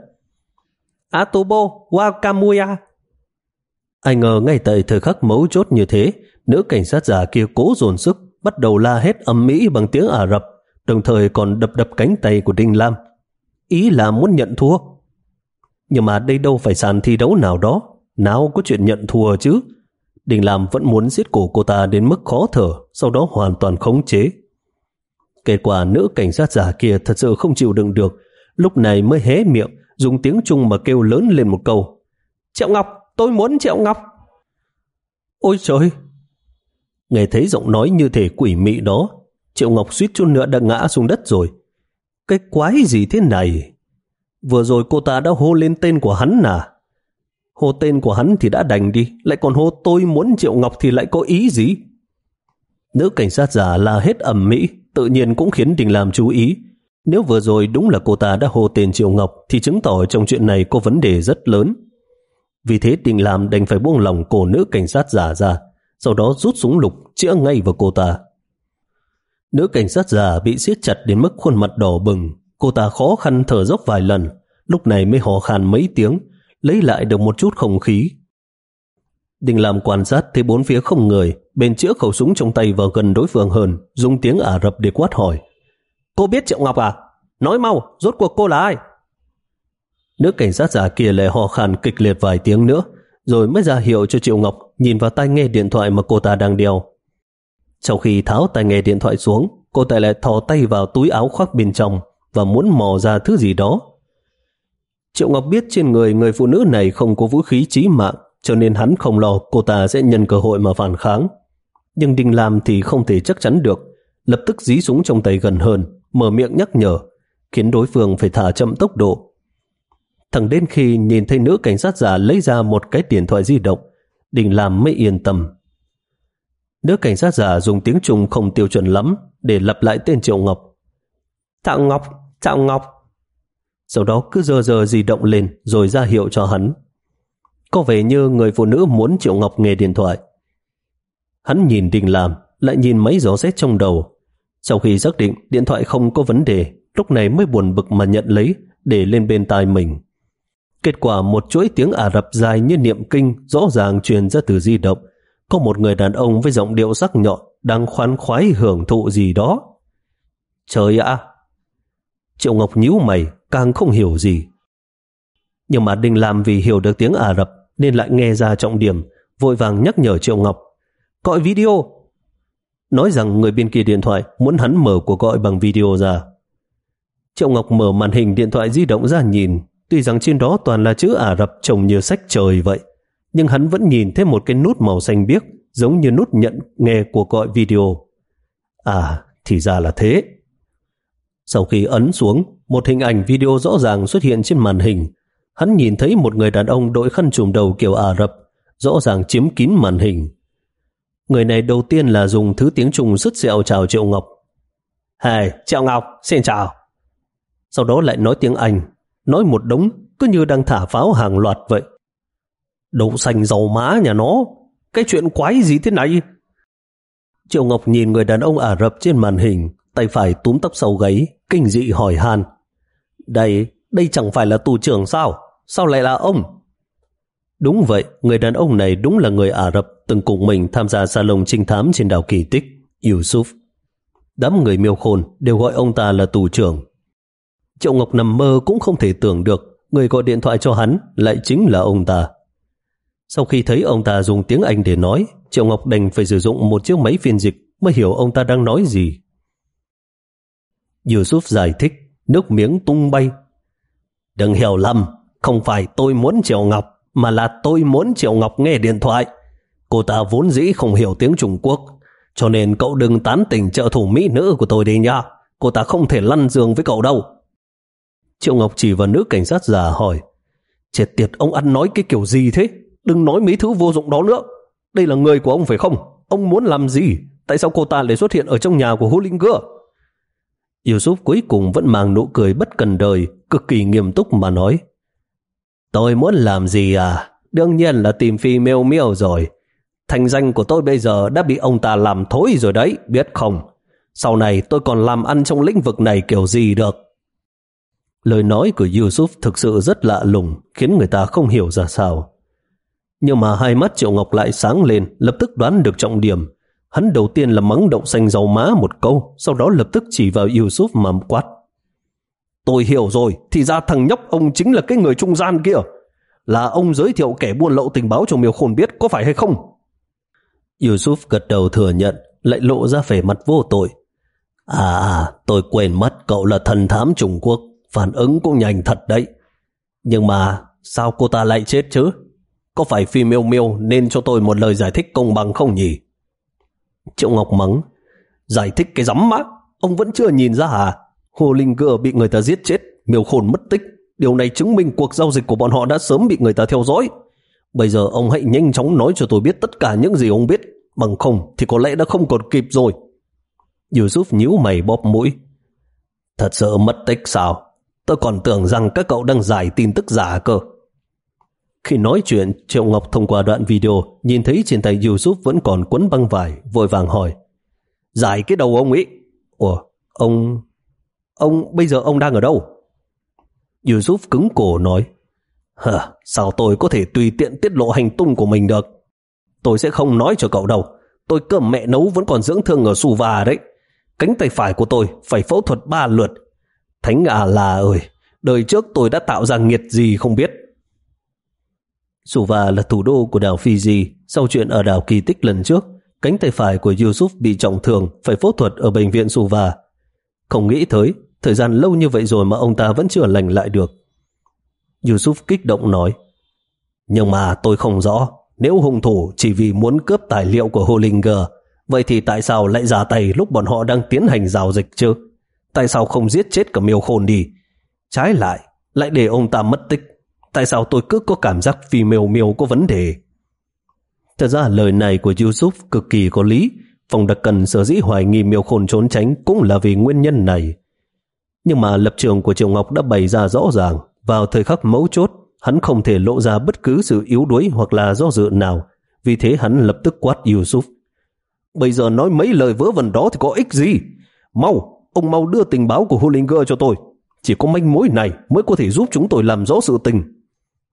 Atobo Wakamuya. Ai ngờ ngay tại thời khắc mấu chốt như thế, nữ cảnh sát già kia cố dồn sức, bắt đầu la hét ầm ĩ bằng tiếng Ả Rập, đồng thời còn đập đập cánh tay của Đình Lam. Ý là muốn nhận thua. Nhưng mà đây đâu phải sàn thi đấu nào đó, nào có chuyện nhận thua chứ. Đình Lam vẫn muốn giết cổ cô ta đến mức khó thở, sau đó hoàn toàn khống chế. Kết quả nữ cảnh sát già kia thật sự không chịu đựng được, lúc này mới hé miệng, dùng tiếng Trung mà kêu lớn lên một câu. Triệu Ngọc, tôi muốn Triệu Ngọc. Ôi trời! Nghe thấy giọng nói như thể quỷ mị đó, Triệu Ngọc suýt chút nữa đã ngã xuống đất rồi. Cái quái gì thế này? Vừa rồi cô ta đã hô lên tên của hắn à? Hô tên của hắn thì đã đành đi, lại còn hô tôi muốn Triệu Ngọc thì lại có ý gì? Nữ cảnh sát già la hết ầm ĩ, tự nhiên cũng khiến Đình Lam chú ý. Nếu vừa rồi đúng là cô ta đã hô tên Triệu Ngọc thì chứng tỏ trong chuyện này có vấn đề rất lớn. Vì thế Đình Lam đành phải buông lỏng cổ nữ cảnh sát già ra, sau đó rút súng lục chĩa ngay vào cô ta. Nữ cảnh sát già bị siết chặt đến mức khuôn mặt đỏ bừng, cô ta khó khăn thở dốc vài lần, lúc này mới hò khan mấy tiếng, lấy lại được một chút không khí. Đình Lam quan sát thấy bốn phía không người, bèn chĩa khẩu súng trong tay vào gần đối phương hơn, dùng tiếng Ả Rập để quát hỏi. Cô biết Triệu Ngọc à? Nói mau, rốt cuộc cô là ai? Nữ cảnh sát già kia lại hò khan kịch liệt vài tiếng nữa, rồi mới ra hiệu cho Triệu Ngọc nhìn vào tai nghe điện thoại mà cô ta đang đeo. Sau khi tháo tai nghe điện thoại xuống, cô ta lại thò tay vào túi áo khoác bên trong và muốn mò ra thứ gì đó. Triệu Ngọc biết trên người người phụ nữ này không có vũ khí chí mạng, cho nên hắn không lo cô ta sẽ nhân cơ hội mà phản kháng. Nhưng Đình Lam thì không thể chắc chắn được, lập tức dí súng trong tay gần hơn, mở miệng nhắc nhở, khiến đối phương phải thả chậm tốc độ. Thẳng đến khi nhìn thấy nữ cảnh sát già lấy ra một cái điện thoại di động, Đình Lam mới yên tâm. Nữ cảnh sát già dùng tiếng Trung không tiêu chuẩn lắm để lặp lại tên Triệu Ngọc. Triệu Ngọc, Triệu Ngọc. Sau đó cứ dơ dơ di động lên rồi ra hiệu cho hắn. Có vẻ như người phụ nữ muốn Triệu Ngọc nghe điện thoại. Hắn nhìn Đình Lam, lại nhìn mấy gió xét trong đầu. Sau khi xác định điện thoại không có vấn đề, lúc này mới buồn bực mà nhận lấy để lên bên tai mình. Kết quả một chuỗi tiếng Ả Rập dài như niệm kinh rõ ràng truyền ra từ di động. Có một người đàn ông với giọng điệu sắc nhọn đang khoan khoái hưởng thụ gì đó. Trời ạ! Triệu Ngọc nhíu mày, càng không hiểu gì. Nhưng mà Đình Lam vì hiểu được tiếng Ả Rập nên lại nghe ra trọng điểm, vội vàng nhắc nhở Triệu Ngọc. Gọi video! Nói rằng người bên kia điện thoại muốn hắn mở cuộc gọi bằng video ra. Triệu Ngọc mở màn hình điện thoại di động ra nhìn, tuy rằng trên đó toàn là chữ Ả Rập trông như sách trời vậy, nhưng hắn vẫn nhìn thấy một cái nút màu xanh biếc giống như nút nhận nghe cuộc gọi video. À, thì ra là thế. Sau khi ấn xuống, một hình ảnh video rõ ràng xuất hiện trên màn hình. Hắn nhìn thấy một người đàn ông đội khăn trùm đầu kiểu Ả Rập, rõ ràng chiếm kín màn hình. Người này đầu tiên là dùng thứ tiếng Trung sứt sẹo chào Triệu Ngọc. Hey, Triệu Ngọc, xin chào. Sau đó lại nói tiếng Anh, nói một đống cứ như đang thả pháo hàng loạt vậy. Đậu xanh dầu má nhà nó, cái chuyện quái gì thế này? Triệu Ngọc nhìn người đàn ông Ả Rập trên màn hình, tay phải túm tóc sau gáy, kinh dị hỏi han. Đây, đây chẳng phải là tù trưởng sao? Sao lại là ông? Đúng vậy, người đàn ông này đúng là người Ả Rập từng cùng mình tham gia salon trinh thám trên đảo Kỳ Tích, Yusuf. Đám người Miêu Khôn đều gọi ông ta là tù trưởng. Triệu Ngọc nằm mơ cũng không thể tưởng được người gọi điện thoại cho hắn lại chính là ông ta. Sau khi thấy ông ta dùng tiếng Anh để nói, Triệu Ngọc đành phải sử dụng một chiếc máy phiên dịch mới hiểu ông ta đang nói gì. Yusuf giải thích, nước miếng tung bay. Đừng hiểu lầm, không phải tôi muốn Triệu Ngọc, mà là tôi muốn Triệu Ngọc nghe điện thoại. Cô ta vốn dĩ không hiểu tiếng Trung Quốc, cho nên cậu đừng tán tỉnh trợ thủ mỹ nữ của tôi đi nha. Cô ta không thể lăn giường với cậu đâu. Triệu Ngọc chỉ vào nữ cảnh sát già hỏi. Chết tiệt, ông ăn nói cái kiểu gì thế? Đừng nói mấy thứ vô dụng đó nữa. Đây là người của ông phải không? Ông muốn làm gì? Tại sao cô ta lại xuất hiện ở trong nhà của Hollinger? Yusuf cuối cùng vẫn mang nụ cười bất cần đời, cực kỳ nghiêm túc mà nói. Tôi muốn làm gì à? Đương nhiên là tìm Phi Miêu Miêu rồi. Thành danh của tôi bây giờ đã bị ông ta làm thối rồi đấy, biết không? Sau này tôi còn làm ăn trong lĩnh vực này kiểu gì được? Lời nói của Yusuf thực sự rất lạ lùng, khiến người ta không hiểu ra sao. Nhưng mà hai mắt Triệu Ngọc lại sáng lên, lập tức đoán được trọng điểm. Hắn đầu tiên là mắng đậu xanh dầu má một câu, sau đó lập tức chỉ vào Yusuf mà quát. Tôi hiểu rồi, thì ra thằng nhóc ông chính là cái người trung gian kia. Là ông giới thiệu kẻ buôn lậu tình báo cho Miêu Khôn biết, có phải hay không? Yusuf gật đầu thừa nhận, lại lộ ra vẻ mặt vô tội. À, à, tôi quên mất cậu là thần thám Trung Quốc, phản ứng cũng nhanh thật đấy. Nhưng mà sao cô ta lại chết chứ? Có phải Phi Miêu Miêu nên cho tôi một lời giải thích công bằng không nhỉ? Triệu Ngọc mắng. Giải thích cái rắm má, ông vẫn chưa nhìn ra à? Hollinger bị người ta giết chết, Miêu Khôn mất tích. Điều này chứng minh cuộc giao dịch của bọn họ đã sớm bị người ta theo dõi. Bây giờ ông hãy nhanh chóng nói cho tôi biết tất cả những gì ông biết, bằng không thì có lẽ đã không còn kịp rồi. Yusuf nhíu mày bóp mũi. Thật sự mất tích sao? Tôi còn tưởng rằng các cậu đang giải tin tức giả cơ. Khi nói chuyện, Triệu Ngọc thông qua đoạn video nhìn thấy trên tay Yusuf vẫn còn quấn băng vải, vội vàng hỏi. Giải cái đầu ông ấy? Ủa, ông... Ông, bây giờ ông đang ở đâu? Yusuf cứng cổ nói. Hả, sao tôi có thể tùy tiện tiết lộ hành tung của mình được? Tôi sẽ không nói cho cậu đâu. Tôi cơm mẹ nấu vẫn còn dưỡng thương ở Suva đấy. Cánh tay phải của tôi phải phẫu thuật ba lượt. Thánh à là ơi, đời trước tôi đã tạo ra nghiệt gì không biết. Suva là thủ đô của đảo Fiji. Sau chuyện ở đảo Kỳ Tích lần trước, cánh tay phải của Yusuf bị trọng thương, phải phẫu thuật ở bệnh viện Suva. Không nghĩ tới, thời gian lâu như vậy rồi mà ông ta vẫn chưa lành lại được. Yusuf kích động nói. Nhưng mà tôi không rõ, nếu hung thủ chỉ vì muốn cướp tài liệu của Hollinger, vậy thì tại sao lại ra tay lúc bọn họ đang tiến hành giao dịch chứ? Tại sao không giết chết cả Miêu Khôn đi? Trái lại, lại để ông ta mất tích. Tại sao tôi cứ có cảm giác Phi Miêu Miêu có vấn đề? Thật ra lời này của Yusuf cực kỳ có lý. Phòng đặc cần sở dĩ hoài nghi Miêu Khôn trốn tránh cũng là vì nguyên nhân này. Nhưng mà lập trường của Triệu Ngọc đã bày ra rõ ràng. Vào thời khắc mấu chốt, hắn không thể lộ ra bất cứ sự yếu đuối hoặc là do dự nào. Vì thế hắn lập tức quát Yusuf. Bây giờ nói mấy lời vớ vẩn đó thì có ích gì? Mau, ông mau đưa tình báo của Hollinger cho tôi. Chỉ có manh mối này mới có thể giúp chúng tôi làm rõ sự tình.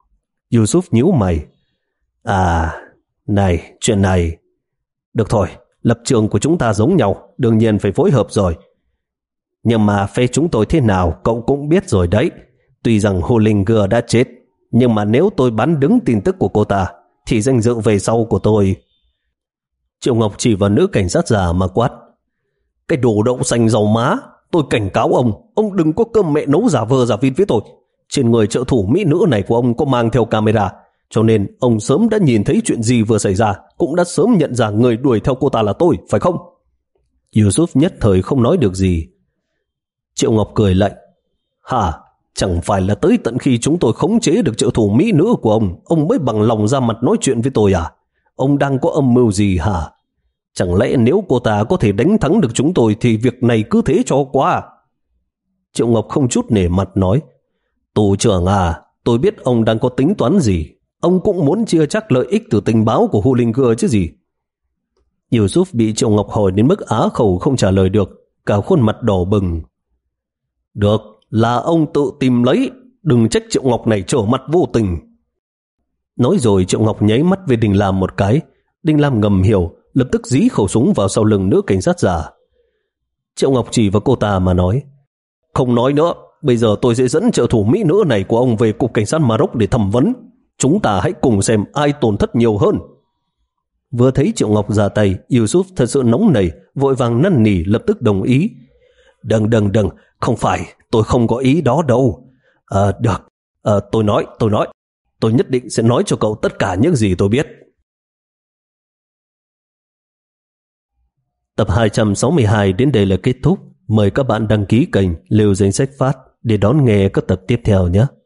Yusuf nhíu mày. À, này, chuyện này... Được thôi, lập trường của chúng ta giống nhau, đương nhiên phải phối hợp rồi. Nhưng mà phe chúng tôi thế nào cậu cũng biết rồi đấy. Tuy rằng Hollinger đã chết, nhưng mà nếu tôi bắn đứng tin tức của cô ta, thì danh dự về sau của tôi... Triệu Ngọc chỉ vào nữ cảnh sát già mà quát. Cái đồ đậu xanh dầu má, tôi cảnh cáo ông, ông đừng có cơm mẹ nấu giả vờ giả vịt với tôi. Trên người trợ thủ mỹ nữ này của ông có mang theo camera, cho nên ông sớm đã nhìn thấy chuyện gì vừa xảy ra, cũng đã sớm nhận ra người đuổi theo cô ta là tôi, phải không? Yusuf nhất thời không nói được gì. Triệu Ngọc cười lạnh. Hả? Chẳng phải là tới tận khi chúng tôi khống chế được trợ thủ mỹ nữ của ông, ông mới bằng lòng ra mặt nói chuyện với tôi à? Ông đang có âm mưu gì hả? Chẳng lẽ nếu cô ta có thể đánh thắng được chúng tôi thì việc này cứ thế cho qua? Triệu Ngọc không chút nể mặt nói. Tù trưởng à, tôi biết ông đang có tính toán gì. Ông cũng muốn chia chắc lợi ích từ tình báo của Hollinger chứ gì. Yusuf bị Triệu Ngọc hỏi đến mức á khẩu không trả lời được, cả khuôn mặt đỏ bừng. Được, là ông tự tìm lấy, đừng trách Triệu Ngọc này trở mặt vô tình. Nói rồi Triệu Ngọc nháy mắt với Đinh Lam một cái. Đinh Lam ngầm hiểu, lập tức dí khẩu súng vào sau lưng nữ cảnh sát già. Triệu Ngọc chỉ vào cô ta mà nói. Không nói nữa, bây giờ tôi sẽ dẫn trợ thủ mỹ nữ này của ông về cục cảnh sát Maroc để thẩm vấn. Chúng ta hãy cùng xem ai tổn thất nhiều hơn. Vừa thấy Triệu Ngọc ra tay, Yusuf thật sự nóng nảy, vội vàng năn nỉ lập tức đồng ý. Đừng đừng đừng, không phải, tôi không có ý đó đâu. À, được, à, tôi nói, tôi nói. Tôi nhất định sẽ nói cho cậu tất cả những gì tôi biết. Tập hai trăm sáu mươi hai đến đây là kết thúc. Mời các bạn đăng ký kênh Liều Danh Sách Phát để đón nghe các tập tiếp theo nhé.